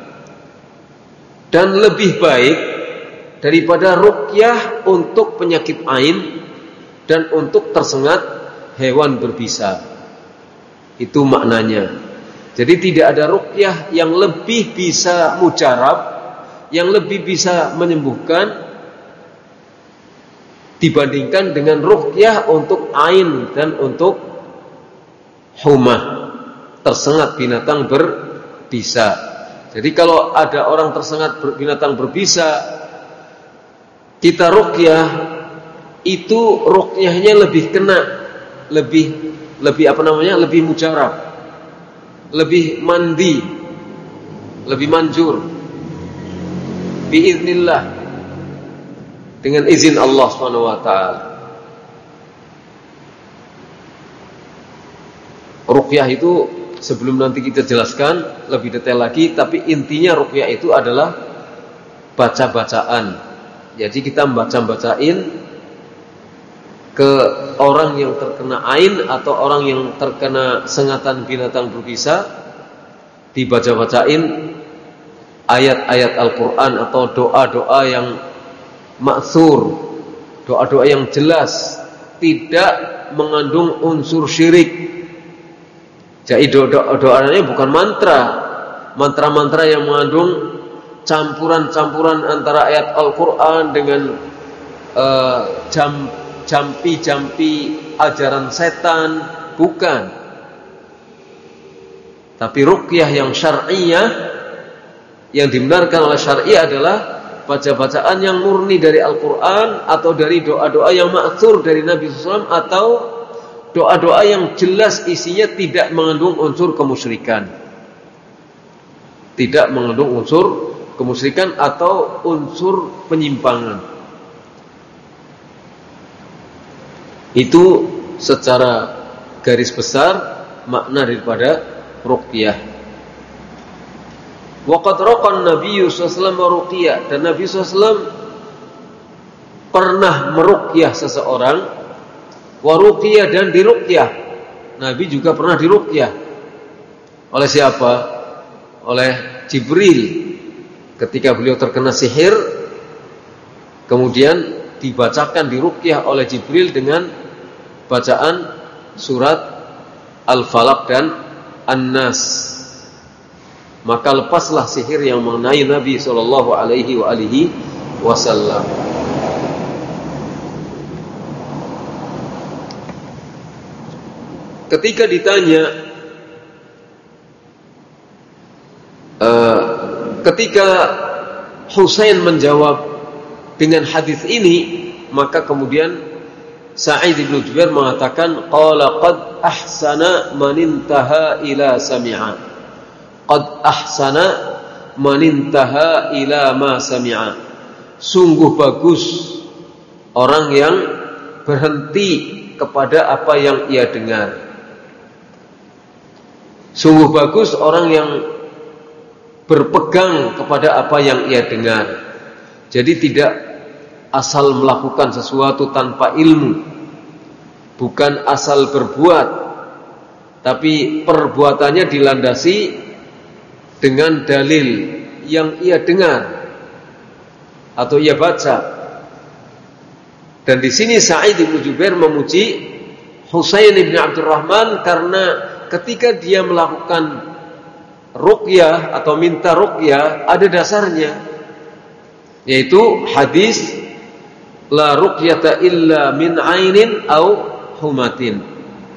dan lebih baik daripada ruqyah untuk penyakit ain dan untuk tersengat hewan berbisa. Itu maknanya. Jadi tidak ada ruqyah yang lebih bisa mujarab, yang lebih bisa menyembuhkan dibandingkan dengan ruqyah untuk ain dan untuk humah, tersengat binatang berbisa. Jadi kalau ada orang tersengat binatang berbisa, kita ruqyah, itu ruqyahnya lebih kena, lebih lebih apa namanya? lebih mujarab, lebih mandi, lebih manjur. Biiznillah, dengan izin Allah Subhanahu wa taala. Ruqyah itu sebelum nanti kita jelaskan lebih detail lagi, tapi intinya ruqyah itu adalah baca-bacaan. Jadi kita membaca-bacain ke orang yang terkena ain atau orang yang terkena sengatan binatang berbisa, dibaca-bacain ayat-ayat Al-Quran atau doa-doa yang ma'thur, doa-doa yang jelas, tidak mengandung unsur syirik. Jadi doa-doanya bukan mantra, mantra-mantra yang mengandung campuran-campuran antara ayat Al-Quran dengan uh, jam, jampi-jampi ajaran setan, bukan. Tapi ruqyah yang syar'iyah, yang dibenarkan oleh syar'iyah adalah baca-bacaan yang murni dari Al-Quran atau dari doa-doa yang ma'thur dari Nabi shallallahu alaihi wasallam, atau doa-doa yang jelas isinya tidak mengandung unsur kemusyrikan, tidak mengandung unsur kemusyrikan atau unsur penyimpangan. Itu secara garis besar makna daripada ruqyah. Waqad raqan Nabi sallallahu alaihi wasallam ruqyah, dan Nabi sallallahu alaihi wasallam pernah meruqyah seseorang. Waruqyah, dan diruqyah. Nabi juga pernah diruqyah. Oleh siapa? Oleh Jibril. Ketika beliau terkena sihir, kemudian dibacakan diruqyah oleh Jibril dengan bacaan surat Al-Falaq dan An-Nas. Maka lepaslah sihir yang mengenai Nabi sallallahu alaihi wa alihi wasallam. Ketika ditanya, uh, ketika Husain menjawab dengan hadis ini, maka kemudian Sa'id bin Jubair mengatakan, qala qad ahsana man intaha ila sami'a. Qad ahsana man intaha ila ma sami'a. Sungguh bagus orang yang berhenti kepada apa yang ia dengar. Sungguh bagus orang yang berpegang kepada apa yang ia dengar. Jadi tidak asal melakukan sesuatu tanpa ilmu, bukan asal berbuat, tapi perbuatannya dilandasi dengan dalil yang ia dengar atau ia baca. Dan di sini Sa'id bin Jubair memuji Husain bin Abdurrahman karena ketika dia melakukan ruqyah atau minta ruqyah ada dasarnya, yaitu hadis la ruqyata illa min ainin au humatin.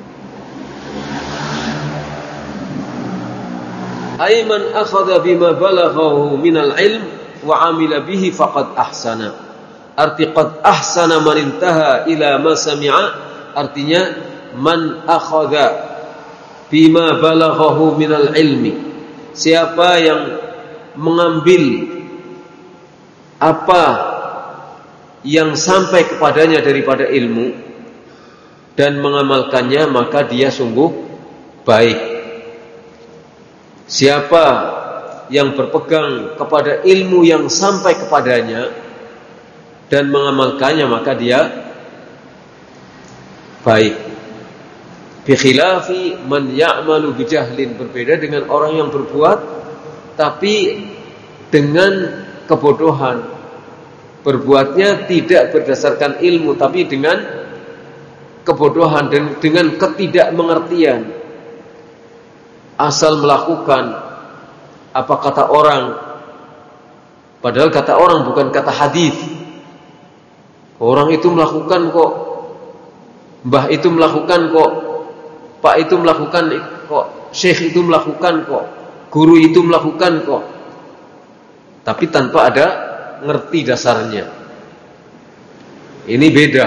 Ay man akhadha bima balaghahu minal ilm wa amila bihi faqad ahsana. Arti qad ahsana man intaha ila ma sami'a, artinya man akhadha bima balaghahu minal ilmi, siapa yang mengambil apa yang sampai kepadanya daripada ilmu dan mengamalkannya, maka dia sungguh baik. Siapa yang berpegang kepada ilmu yang sampai kepadanya dan mengamalkannya, maka dia baik. Bikhilafi man ya'malu bijahlin, berbeda dengan orang yang berbuat tapi dengan kebodohan. Berbuatnya tidak berdasarkan ilmu tapi dengan kebodohan dan dengan ketidakmengertian. Asal melakukan apa kata orang, padahal kata orang bukan kata hadis. Orang itu melakukan kok, mbah itu melakukan kok, pak itu melakukan kok, syekh itu melakukan kok, guru itu melakukan kok. tapi tanpa ada ngerti dasarnya. Ini beda.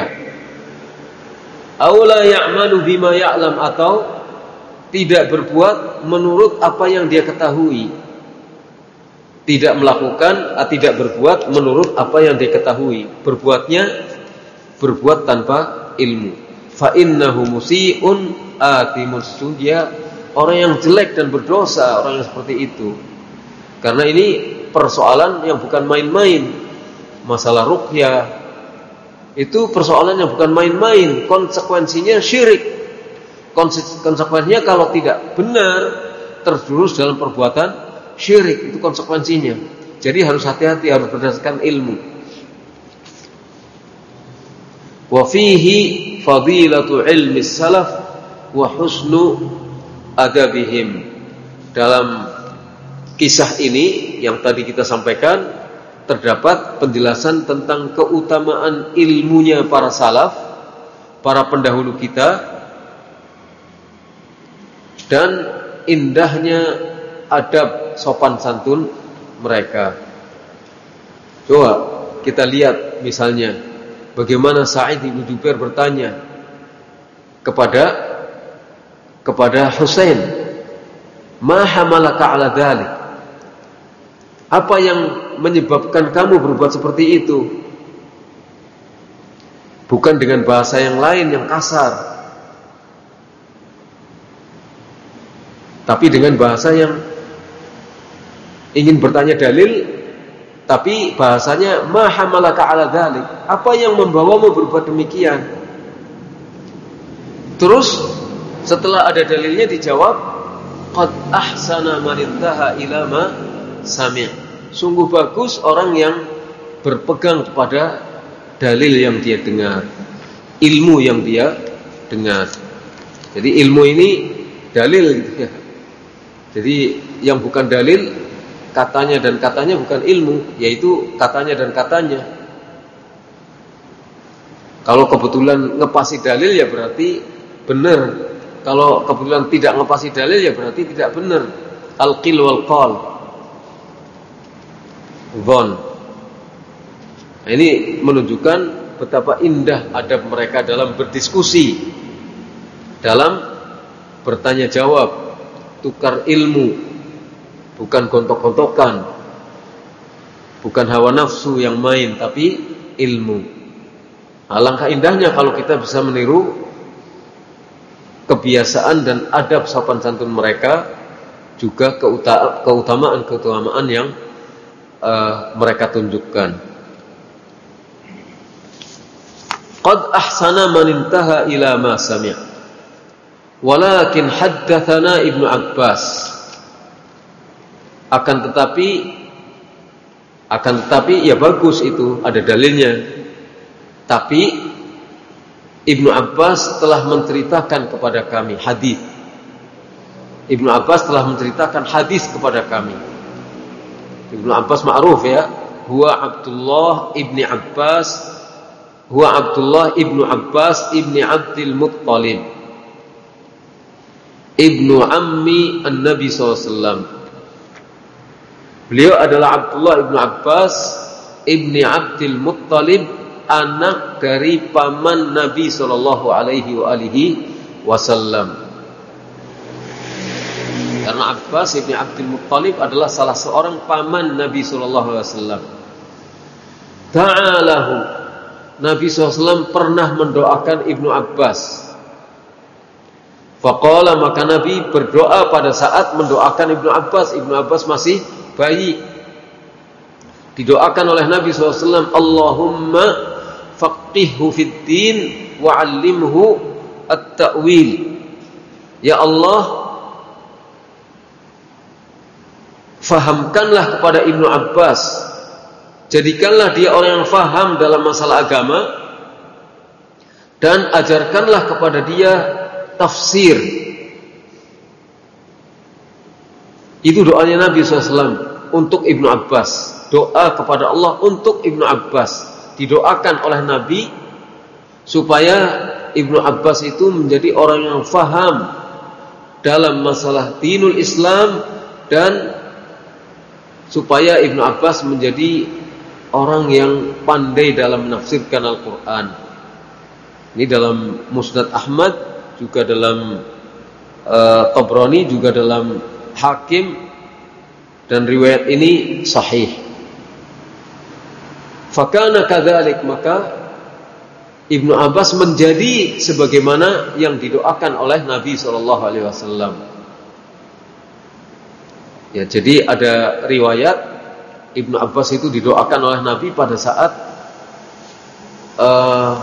Aula ya'malu bima ya'lam, atau tidak berbuat menurut apa yang dia ketahui. Tidak melakukan, tidak berbuat menurut apa yang dia ketahui. Berbuatnya berbuat tanpa ilmu. Fa innahu musii'un atimun, dia orang yang jelek dan berdosa, orang yang seperti itu. Karena ini persoalan yang bukan main-main. Masalah ruqyah itu persoalan yang bukan main-main. Konsekuensinya syirik. Konsekuensinya kalau tidak benar terjerumus dalam perbuatan syirik, itu konsekuensinya. Jadi harus hati-hati, harus berdasarkan ilmu. Wa fihi fadilatu ilmi salaf wa husnu adabihim. Dalam kisah ini yang tadi kita sampaikan terdapat penjelasan tentang keutamaan ilmunya para salaf, para pendahulu kita, dan indahnya adab sopan santun mereka. Coba kita lihat misalnya bagaimana Sa'id bin Jubair bertanya kepada kepada Husain, "Ma hamalaka 'ala dzalik?" Apa yang menyebabkan kamu berbuat seperti itu? Bukan dengan bahasa yang lain yang kasar, tapi dengan bahasa yang ingin bertanya dalil, tapi bahasanya ma hamalaka 'ala dzalik. Apa yang membawamu berbuat demikian? Terus setelah ada dalilnya dijawab, qad ahsana man intaha ila ma sami'. Sungguh bagus orang yang berpegang kepada dalil yang dia dengar, ilmu yang dia dengar. Jadi ilmu ini dalil gitu ya. Jadi yang bukan dalil, katanya dan katanya bukan ilmu, yaitu katanya dan katanya. Kalau kebetulan ngepasi dalil ya berarti benar. Kalau kebetulan tidak ngepasi dalil ya berarti tidak benar. Al-qil wal qal. Dhon. Nah, ini menunjukkan betapa indah adab mereka dalam berdiskusi, dalam bertanya jawab, tukar ilmu, bukan gontok-gontokan, bukan hawa nafsu yang main, tapi ilmu. Alangkah indahnya kalau kita bisa meniru kebiasaan dan adab sopan santun mereka, juga keutamaan-keutamaan yang uh, mereka tunjukkan. Qad ahsana man intaha ila ma sami'. Walakin haddatsana Ibnu Abbas. Akan tetapi akan tetapi ya bagus itu ada dalilnya. Tapi Ibnu Abbas telah menceritakan kepada kami hadis. Ibnu Abbas telah menceritakan hadis kepada kami. Ibnu Abbas ma'ruf ya, huwa Abdullah ibni Abbas, huwa Abdullah ibnu Abbas ibni Abdul Muttalib, ibnu ammi an-Nabi sallallahu alaihi wasallam. Beliau adalah Abdullah ibnu Abbas ibni Abdul Muttalib, anak dari paman Nabi sallallahu alaihi wa alihi wasallam. Karena Abbas ibni Abdul Muttalib adalah salah seorang paman Nabi sallallahu alaihi wasallam. Ta'alahu, Nabi sallallahu alaihi wasallam pernah mendoakan Ibnu Abbas. Faqala, maka Nabi berdoa pada saat mendoakan Ibnu Abbas. Ibnu Abbas masih bayi. Didoakan oleh Nabi sallallahu alaihi wasallam, Allahumma faqihhu fid din wa 'allimhu at-ta'wil. Ya Allah, fahamkanlah kepada Ibnu Abbas, jadikanlah dia orang yang faham dalam masalah agama, dan ajarkanlah kepada dia tafsir. Itu doanya Nabi sallallahu alaihi wasallam untuk Ibnu Abbas. Doa kepada Allah untuk Ibnu Abbas, didoakan oleh Nabi supaya Ibnu Abbas itu menjadi orang yang faham dalam masalah dinul Islam dan supaya Ibnu Abbas menjadi orang yang pandai dalam menafsirkan Al-Quran. Ini dalam Musnad Ahmad, juga dalam uh, Tabrani, juga dalam Hakim, dan riwayat ini sahih. Fakana kadzalik, maka Ibnu Abbas menjadi sebagaimana yang didoakan oleh Nabi shallallahu alaihi wasallam. Ya, jadi ada riwayat Ibnu Abbas itu didoakan oleh Nabi pada saat uh,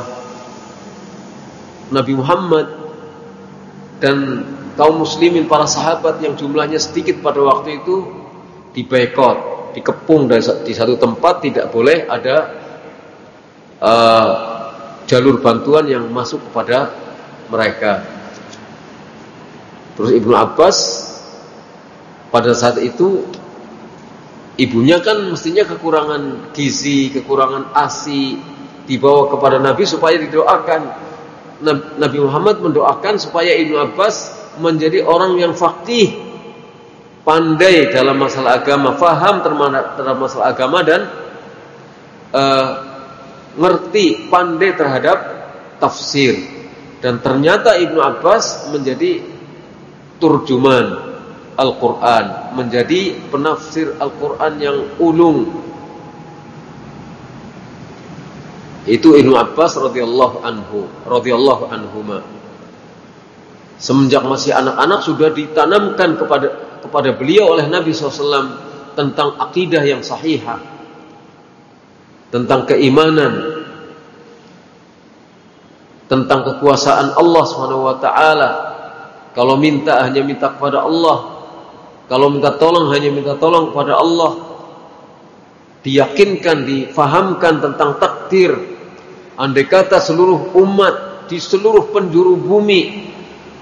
Nabi Muhammad dan kaum muslimin, para sahabat yang jumlahnya sedikit pada waktu itu, diboikot, dikepung di satu tempat, tidak boleh ada uh, jalur bantuan yang masuk kepada mereka. Terus Ibnu Abbas pada saat itu, ibunya kan mestinya kekurangan gizi, kekurangan ASI, dibawa kepada Nabi supaya didoakan. Nabi Muhammad mendoakan supaya Ibnu Abbas menjadi orang yang faqih, pandai dalam masalah agama, faham terhadap masalah agama, dan uh, ngerti, pandai terhadap tafsir. Dan ternyata Ibnu Abbas menjadi turjuman Al-Quran, menjadi penafsir Al-Quran yang ulung. Itu Ibnu Abbas radhiyallahu anhu, radhiyallahu anhuma. Semenjak masih anak-anak sudah ditanamkan kepada kepada beliau oleh Nabi shallallahu alaihi wasallam tentang akidah yang sahihah, tentang keimanan, tentang kekuasaan Allah subhanahu wa taala. Kalau minta hanya minta kepada Allah, kalau minta tolong hanya minta tolong kepada Allah. Diyakinkan, difahamkan tentang takdir. Andai kata seluruh umat di seluruh penjuru bumi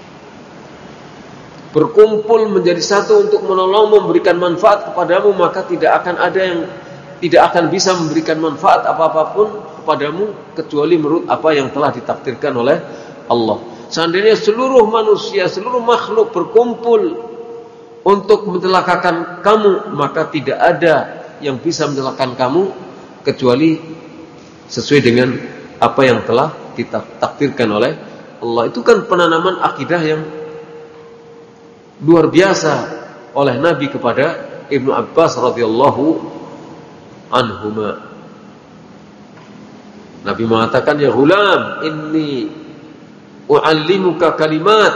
berkumpul menjadi satu untuk menolong, memberikan manfaat kepadamu, maka tidak akan ada yang tidak akan bisa memberikan manfaat apa-apapun kepadamu kecuali menurut apa yang telah ditakdirkan oleh Allah. Seandainya seluruh manusia, seluruh makhluk berkumpul untuk mencelakakan kamu, maka tidak ada yang bisa mencelakakan kamu kecuali sesuai dengan apa yang telah ditakdirkan oleh Allah. Itu kan penanaman akidah yang luar biasa oleh Nabi kepada Ibnu Abbas radhiyallahu anhuma. Nabi mengatakan, ya ghulam, inni u'allimuka kalimat.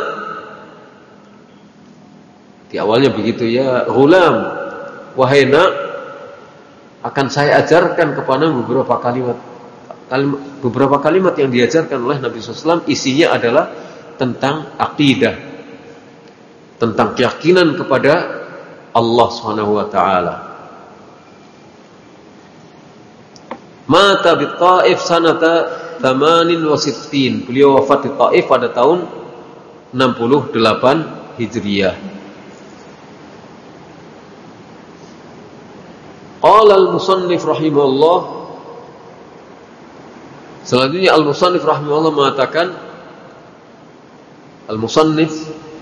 Di awalnya begitu, ya ghulam, wahai nak, akan saya ajarkan kepadamu beberapa kalimat. kalimat beberapa kalimat yang diajarkan oleh Nabi shallallahu alaihi wasallam, isinya adalah tentang akidah, tentang keyakinan kepada Allah subhanahu wa ta'ala. Mata di Taif sanata thamanin wa sittin. Beliau wafat di Taif pada tahun enam puluh delapan Hijriah. Qala al-musannif rahimahullah. Selanjutnya al-musannif rahimahullah mengatakan, al-musannif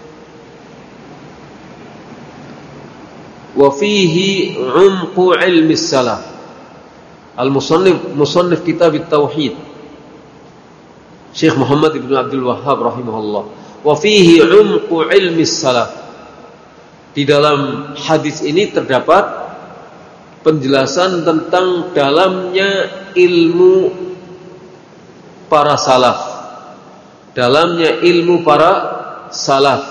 wa fihi 'umqu 'ilmi salaf. Al-musannif musannif kitab at-tauhid, Syekh Muhammad ibn Abdul Wahhab rahimahullah. Wa fihi 'umqu 'ilmi salaf. Di dalam hadis ini terdapat penjelasan tentang dalamnya ilmu para salaf, dalamnya ilmu para salaf.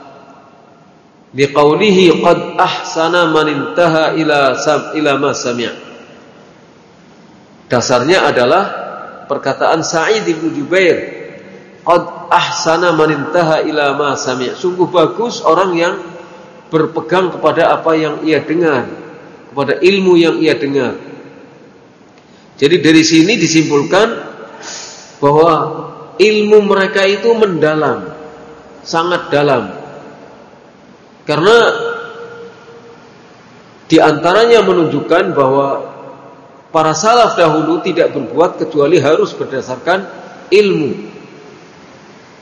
Liqaulihi qad ahsana man intaha ila sab ila ma sami'. Dasarnya adalah perkataan Sa'id bin Jubair, qad ahsana man intaha ila ma sami'. Sungguh bagus orang yang berpegang kepada apa yang ia dengar, kepada ilmu yang ia dengar. Jadi dari sini disimpulkan bahwa ilmu mereka itu mendalam, sangat dalam. Karena di antaranya menunjukkan bahwa para salaf dahulu tidak berbuat kecuali harus berdasarkan ilmu,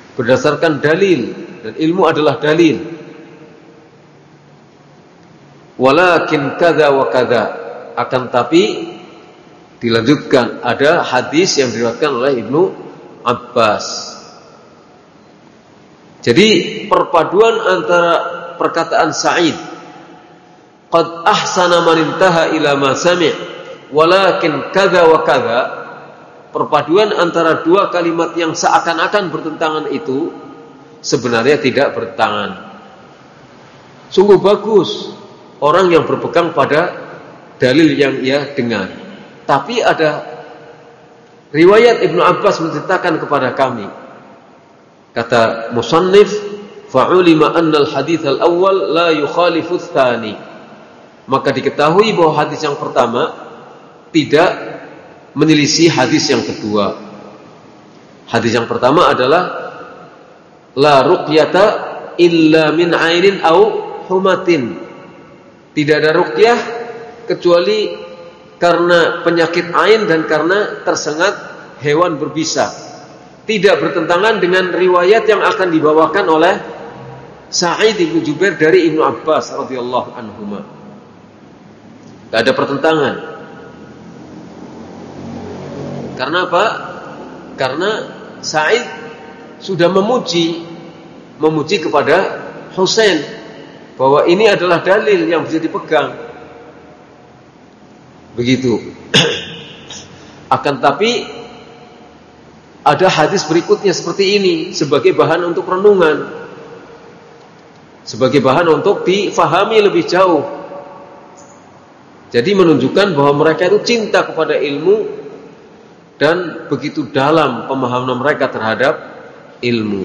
berdasarkan dalil, dan ilmu adalah dalil. Walakin kada wa kada, akan tapi dilanjutkan ada hadis yang diriwayatkan oleh Ibnu Abbas. Jadi perpaduan antara perkataan Sa'id qad ahsana man intaha ila ma sami' walakin kada wa kada, perpaduan antara dua kalimat yang seakan-akan bertentangan itu sebenarnya tidak bertentangan. Sungguh bagus orang yang berpegang pada dalil yang ia dengar. Tapi ada riwayat Ibnu Abbas menceritakan kepada kami, kata musannif, fa'ulima anna al-hadits al-awwal la yukhalifu ats-tsani, maka diketahui bahwa hadis yang pertama tidak menyelisih hadis yang kedua. Hadis yang pertama adalah la ruqyata illa min ainin au humatin, tidak ada ruqyah kecuali karena penyakit ain dan karena tersengat hewan berbisa. Tidak bertentangan dengan riwayat yang akan dibawakan oleh Sa'id bin Jubair dari Ibnu Abbas radhiyallahu anhuma. Tidak ada pertentangan. Karena apa? Karena Sa'id sudah memuji memuji kepada Husain bahwa ini adalah dalil yang bisa dipegang. Begitu. Akan tapi ada hadis berikutnya seperti ini sebagai bahan untuk renungan, sebagai bahan untuk difahami lebih jauh. Jadi menunjukkan bahwa mereka itu cinta kepada ilmu dan begitu dalam pemahaman mereka terhadap ilmu.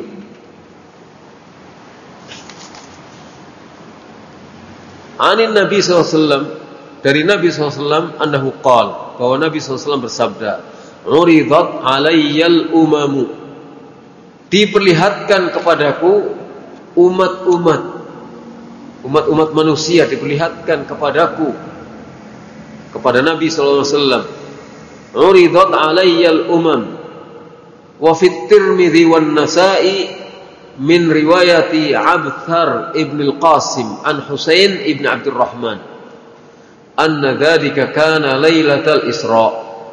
Anin Nabi sallallahu alaihi wasallam, dari Nabi sallallahu alaihi wasallam, annahu qala, bahwa Nabi sallallahu alaihi wasallam bersabda, "Uridat alayyal umamu." Diperlihatkan kepadaku umat-umat, umat-umat manusia diperlihatkan kepadaku, kepada Nabi sallallahu alaihi wasallam. Uridat alayyal umam wa fit Tirmidzi wan Nasa'i min riwayati Abthar ibn al-Qasim an Husain ibn Abdurrahman anna dzalika kana lailatal Isra.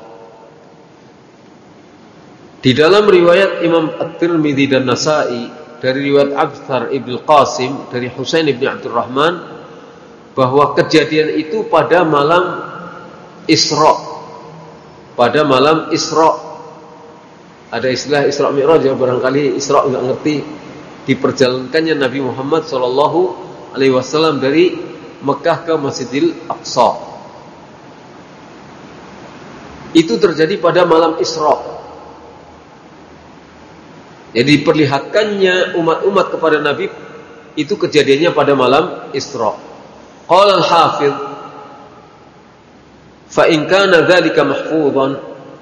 Di dalam riwayat Imam At-Tirmidzi dan Nasa'i dari riwayat Abthar ibn al-Qasim dari Husain ibn Abdurrahman bahwa kejadian itu pada malam Isra, pada malam Isra. Ada istilah Isra Mi'raj ya, barangkali Isra enggak ngerti, diperjalankannya Nabi Muhammad sallallahu alaihi wasallam dari Mekah ke Masjidil Aqsa. Itu terjadi pada malam Isra. Jadi perlihatkannya umat-umat kepada Nabi itu kejadiannya pada malam Isra. Qala al-Hafidz, fa in kana dzalika mahfuzan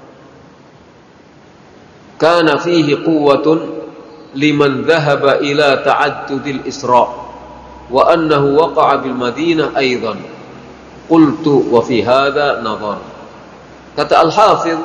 kana fihi quwwatun liman dhahaba ila ta'addudil Isra wa annahu waqa'a bil Madinah aidan. Qultu wa fi hadha nadhar. Kata Al-Hafidz,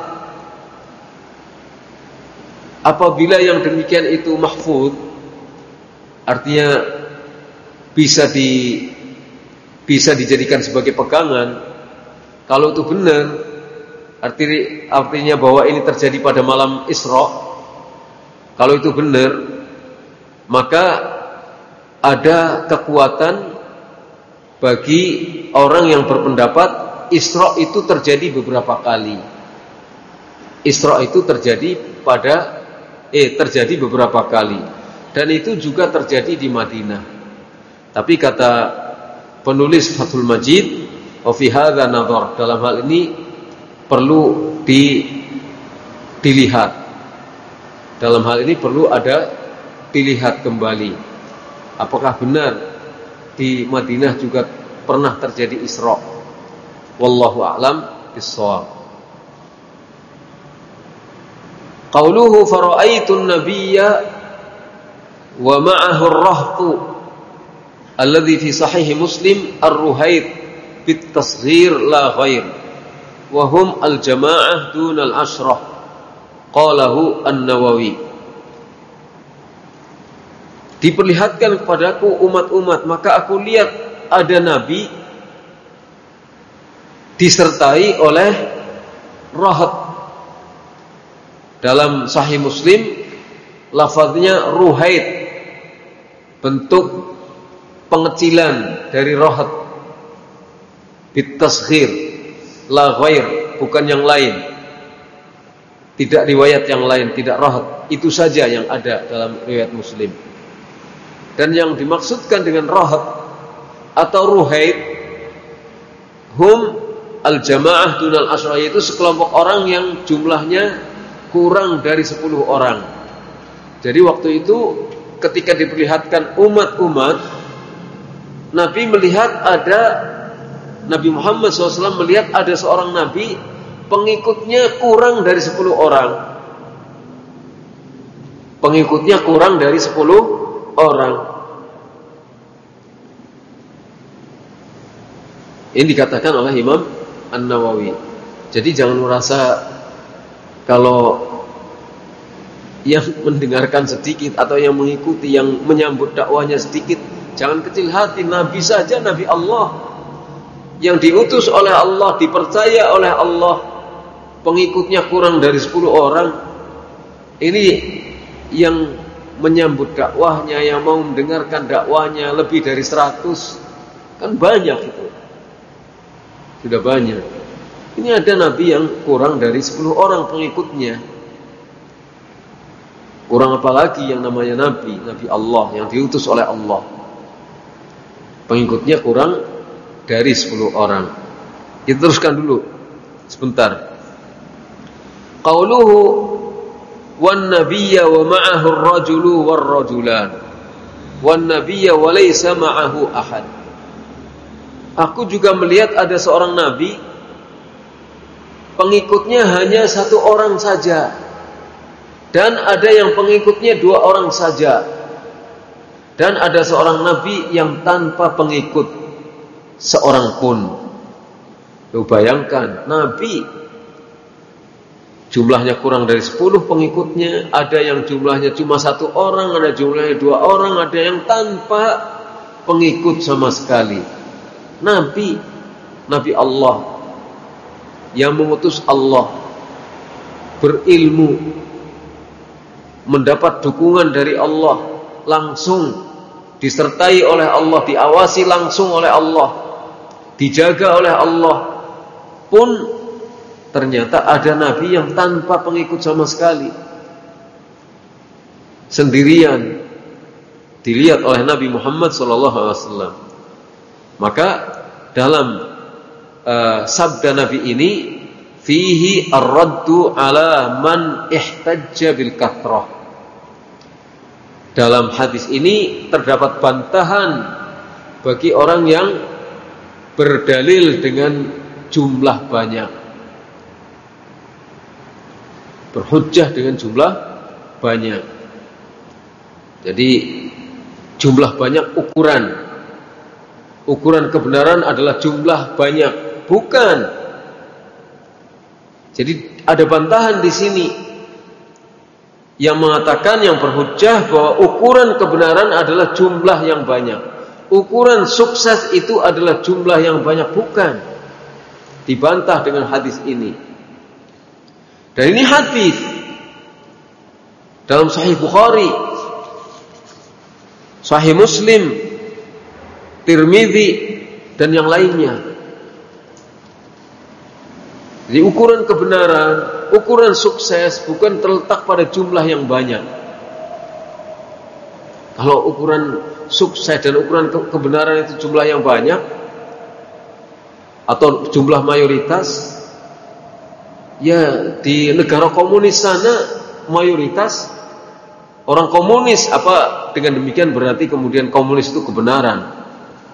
apabila yang demikian itu mahfuz, artinya bisa di bisa dijadikan sebagai pegangan, kalau itu benar, arti, artinya bahwa ini terjadi pada malam Isra. Kalau itu benar, maka ada kekuatan bagi orang yang berpendapat Isra itu terjadi beberapa kali. Isra itu terjadi pada eh terjadi beberapa kali, dan itu juga terjadi di Madinah. Tapi kata penulis Fathul Majid, wa fi hadza nadhar, dalam hal ini perlu di, dilihat. Dalam hal ini perlu ada dilihat kembali. Apakah benar di Madinah juga pernah terjadi Isra? Wallahu a'lam bissawab. Qauluhu fara'aitu an-nabiyya wa ma'ahu ar-rahtu alladhi fi sahih Muslim ar-ruhayt bit tasghir la ghair wa hum al-jama'ah dun al-ashrah. Qalahu An-Nawawi. Diperlihatkan kepadaku umat-umat, maka aku lihat ada nabi disertai oleh rahat. Dalam Sahih Muslim lafaznya ruhaid, bentuk pengecilan dari rahat, bitasghir, la ghair, bukan yang lain, tidak riwayat yang lain, tidak rahat, itu saja yang ada dalam riwayat Muslim. Dan yang dimaksudkan dengan rahat atau ruhaid, hum al-jamaah dunal asyrah, yaitu sekelompok orang yang jumlahnya kurang dari sepuluh orang. Jadi waktu itu ketika diperlihatkan umat-umat, Nabi melihat ada Nabi Muhammad shallallahu alaihi wasallam melihat ada seorang Nabi pengikutnya kurang dari sepuluh orang. Pengikutnya kurang dari sepuluh orang. Ini dikatakan oleh Imam An-Nawawi. Jadi jangan merasa kalau yang mendengarkan sedikit atau yang mengikuti, yang menyambut dakwahnya sedikit, jangan kecil hati. Nabi saja, Nabi Allah yang diutus oleh Allah, dipercaya oleh Allah, pengikutnya kurang dari sepuluh orang. Ini yang menyambut dakwahnya, yang mau mendengarkan dakwahnya lebih dari seratus. Kan banyak itu, sudah banyak. Ini ada Nabi yang kurang dari sepuluh orang pengikutnya. Kurang apa lagi yang namanya Nabi, Nabi Allah yang diutus oleh Allah, pengikutnya kurang dari sepuluh orang. Kita teruskan dulu sebentar. Qauluhu wan nabiyya wa ma'ahu ar-rajulu war-rajulan wan nabiyya wa laysa ma'ahu ahad. Aku juga melihat ada seorang nabi, pengikutnya hanya satu orang saja, dan ada yang pengikutnya dua orang saja, dan ada seorang nabi yang tanpa pengikut seorang pun. Lu bayangkan, nabi jumlahnya kurang dari sepuluh pengikutnya, ada yang jumlahnya cuma satu orang, ada jumlahnya dua orang, ada yang tanpa pengikut sama sekali. Nabi, Nabi Allah yang mengutus Allah, berilmu, mendapat dukungan dari Allah, langsung disertai oleh Allah, diawasi langsung oleh Allah, dijaga oleh Allah, pun ternyata ada nabi yang tanpa pengikut sama sekali, sendirian, dilihat oleh Nabi Muhammad shallallahu alaihi wasallam. Maka dalam uh, sabda Nabi ini, fihi ar-raddu ala man ihtajja bil kathrah. Dalam hadis ini terdapat bantahan bagi orang yang berdalil dengan jumlah banyak, berhujjah dengan jumlah banyak. Jadi jumlah banyak ukuran Ukuran kebenaran adalah jumlah banyak, bukan. Jadi ada bantahan di sini yang mengatakan, yang berhujjah bahwa ukuran kebenaran adalah jumlah yang banyak. Ukuran sukses itu adalah jumlah yang banyak, bukan. Dibantah dengan hadis ini. Dan ini hadis dalam Sahih Bukhari, Sahih Muslim, Tirmidzi dan yang lainnya. Jadi ukuran kebenaran, ukuran sukses bukan terletak pada jumlah yang banyak. Kalau ukuran sukses dan ukuran ke- kebenaran itu jumlah yang banyak atau jumlah mayoritas, ya di negara komunis sana mayoritas orang komunis, apa dengan demikian berarti kemudian komunis itu kebenaran?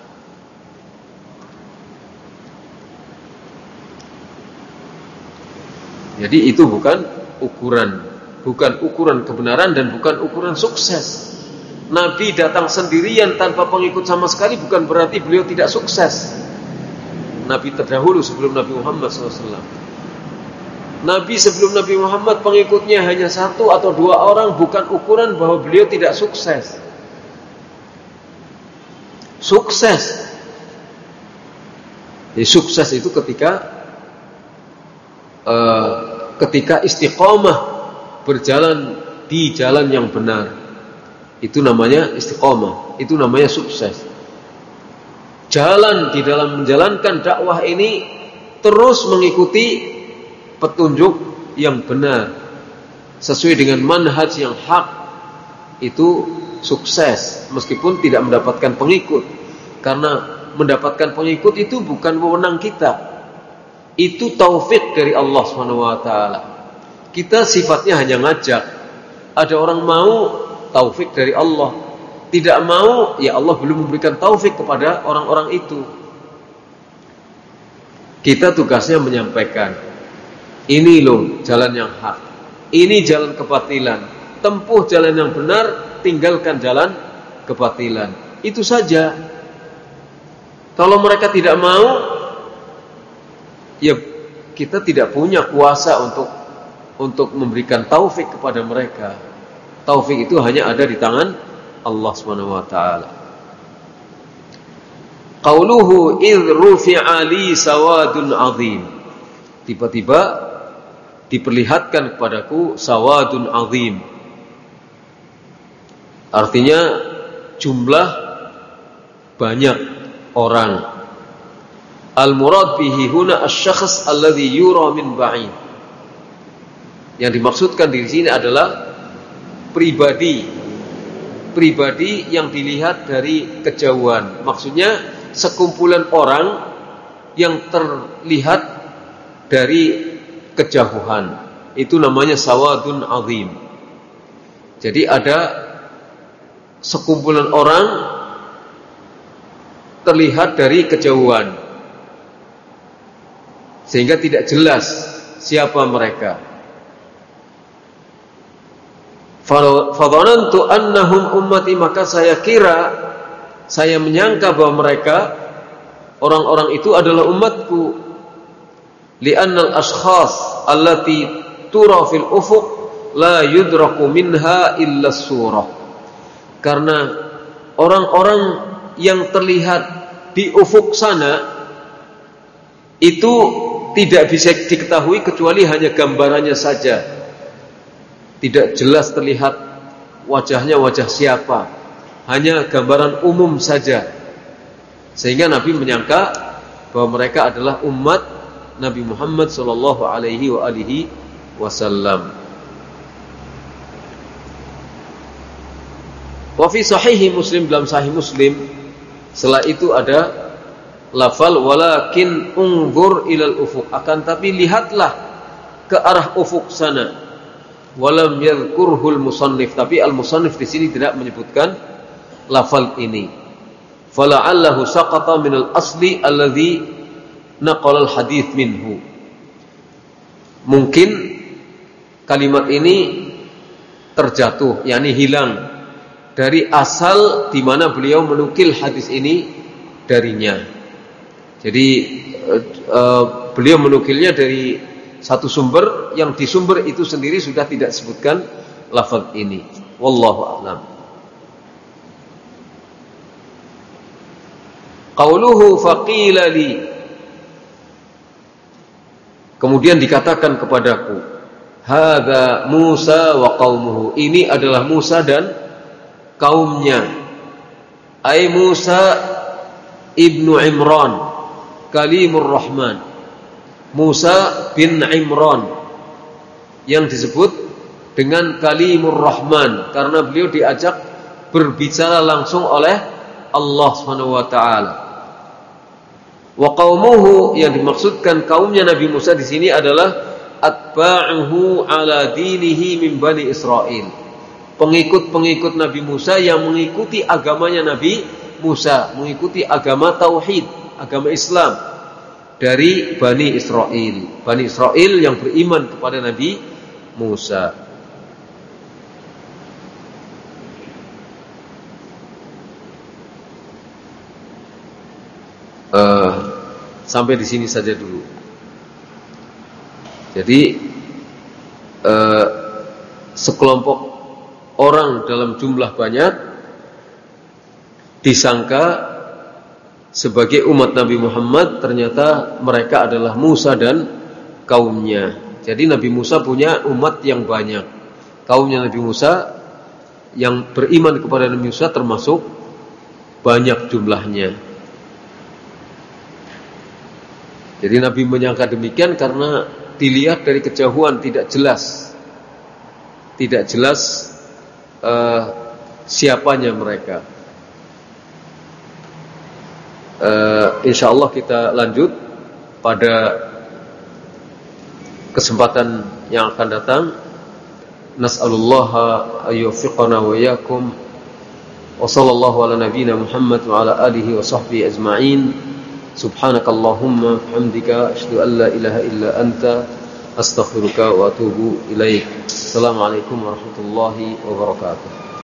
Jadi itu bukan ukuran, bukan ukuran kebenaran dan bukan ukuran sukses. Nabi datang sendirian tanpa pengikut sama sekali bukan berarti beliau tidak sukses. Nabi terdahulu sebelum Nabi Muhammad shallallahu alaihi wasallam. Nabi sebelum Nabi Muhammad pengikutnya hanya satu atau dua orang bukan ukuran bahwa beliau tidak sukses. Sukses. Jadi sukses itu ketika uh, ketika istiqomah berjalan di jalan yang benar, itu namanya istiqomah, itu namanya sukses. Jalan di dalam menjalankan dakwah ini terus mengikuti petunjuk yang benar sesuai dengan manhaj yang hak, itu sukses meskipun tidak mendapatkan pengikut. Karena mendapatkan pengikut itu bukan wewenang kita, itu taufik dari Allah subhanahu wa taala. Kita sifatnya hanya ngajak. Ada orang mau, taufik dari Allah. Tidak mau, ya Allah belum memberikan taufik kepada orang-orang itu. Kita tugasnya menyampaikan, ini loh jalan yang hak, ini jalan kebatilan, tempuh jalan yang benar, tinggalkan jalan kebatilan. Itu saja. Kalau mereka tidak mau, ya kita tidak punya kuasa untuk untuk memberikan taufik kepada mereka. Taufik itu hanya ada di tangan Allah subhanahu wa ta'ala. Qauluhu idh rufi'a li sawadun azim. Tiba-tiba diperlihatkan kepadaku sawadun azim. Artinya jumlah banyak orang. Al-murad bihi huna asy-syakhs alladhi yura min ba'id. Yang dimaksudkan di sini adalah pribadi, pribadi yang dilihat dari kejauhan. Maksudnya sekumpulan orang yang terlihat dari kejauhan. Itu namanya sawadun azim. Jadi ada sekumpulan orang terlihat dari kejauhan, sehingga tidak jelas siapa mereka. Fadhanantu annahum ummati, maka saya kira, saya menyangka bahwa mereka, orang-orang itu adalah umatku. Li'annal ashkhas allati tura fil ufuq la yudraku minha illa surah. Karena orang-orang yang terlihat di ufuk sana itu tidak bisa diketahui kecuali hanya gambarannya saja. Tidak jelas terlihat wajahnya wajah siapa, hanya gambaran umum saja. Sehingga Nabi menyangka bahwa mereka adalah umat Nabi Muhammad sallallahu alaihi wa alihi wasallam. Wa fi sahihi Muslim, dalam sahih Muslim, setelah itu ada lafal walakin unzur ilal ufuq, akan tapi lihatlah ke arah ufuk sana. Walam yadhkurhul musannif, tapi al-musannif di sini tidak menyebutkan lafal ini. Fala'allahu saqata minal asli alladhi naqala al-hadits minhu. Mungkin kalimat ini terjatuh, yakni hilang dari asal di mana beliau menukil hadis ini darinya. Jadi uh, uh, beliau menukilnya dari satu sumber yang di sumber itu sendiri sudah tidak sebutkan lafaz ini. Wallahu a'lam. Qauluhu faqila li, kemudian dikatakan kepadaku, hadza Musa wa qaumuhu, ini adalah Musa dan kaumnya. Ai Musa ibnu Imran kalimur Rahman, Musa bin Imran yang disebut dengan kalimur Rahman karena beliau diajak berbicara langsung oleh Allah Subhanahu wa taala. Wa qaumuhu, yang dimaksudkan kaumnya Nabi Musa di sini adalah atba'uhu ala dinihi min bani Israil. Pengikut-pengikut Nabi Musa yang mengikuti agamanya Nabi Musa, mengikuti agama tauhid, agama Islam dari Bani Israel. Bani Israel yang beriman kepada Nabi Musa. Uh, sampai di sini saja dulu. Jadi uh, sekelompok orang dalam jumlah banyak disangka sebagai umat Nabi Muhammad, ternyata mereka adalah Musa dan kaumnya. Jadi Nabi Musa punya umat yang banyak. Kaumnya Nabi Musa yang beriman kepada Nabi Musa termasuk banyak jumlahnya. Jadi Nabi menyangka demikian karena dilihat dari kejauhan tidak jelas. Tidak jelas uh, siapanya mereka. Uh, InsyaAllah kita lanjut pada kesempatan yang akan datang. Nas'alullaha ayyufiqana wa iyyakum. Wa sallallahu ala nabiyyina Muhammad wa ala alihi wa sahbihi ajma'in. Subhanakallahumma bihamdika asyhadu an la ilaha illa anta astaghfiruka wa atubu ilaik. Assalamualaikum warahmatullahi wabarakatuh.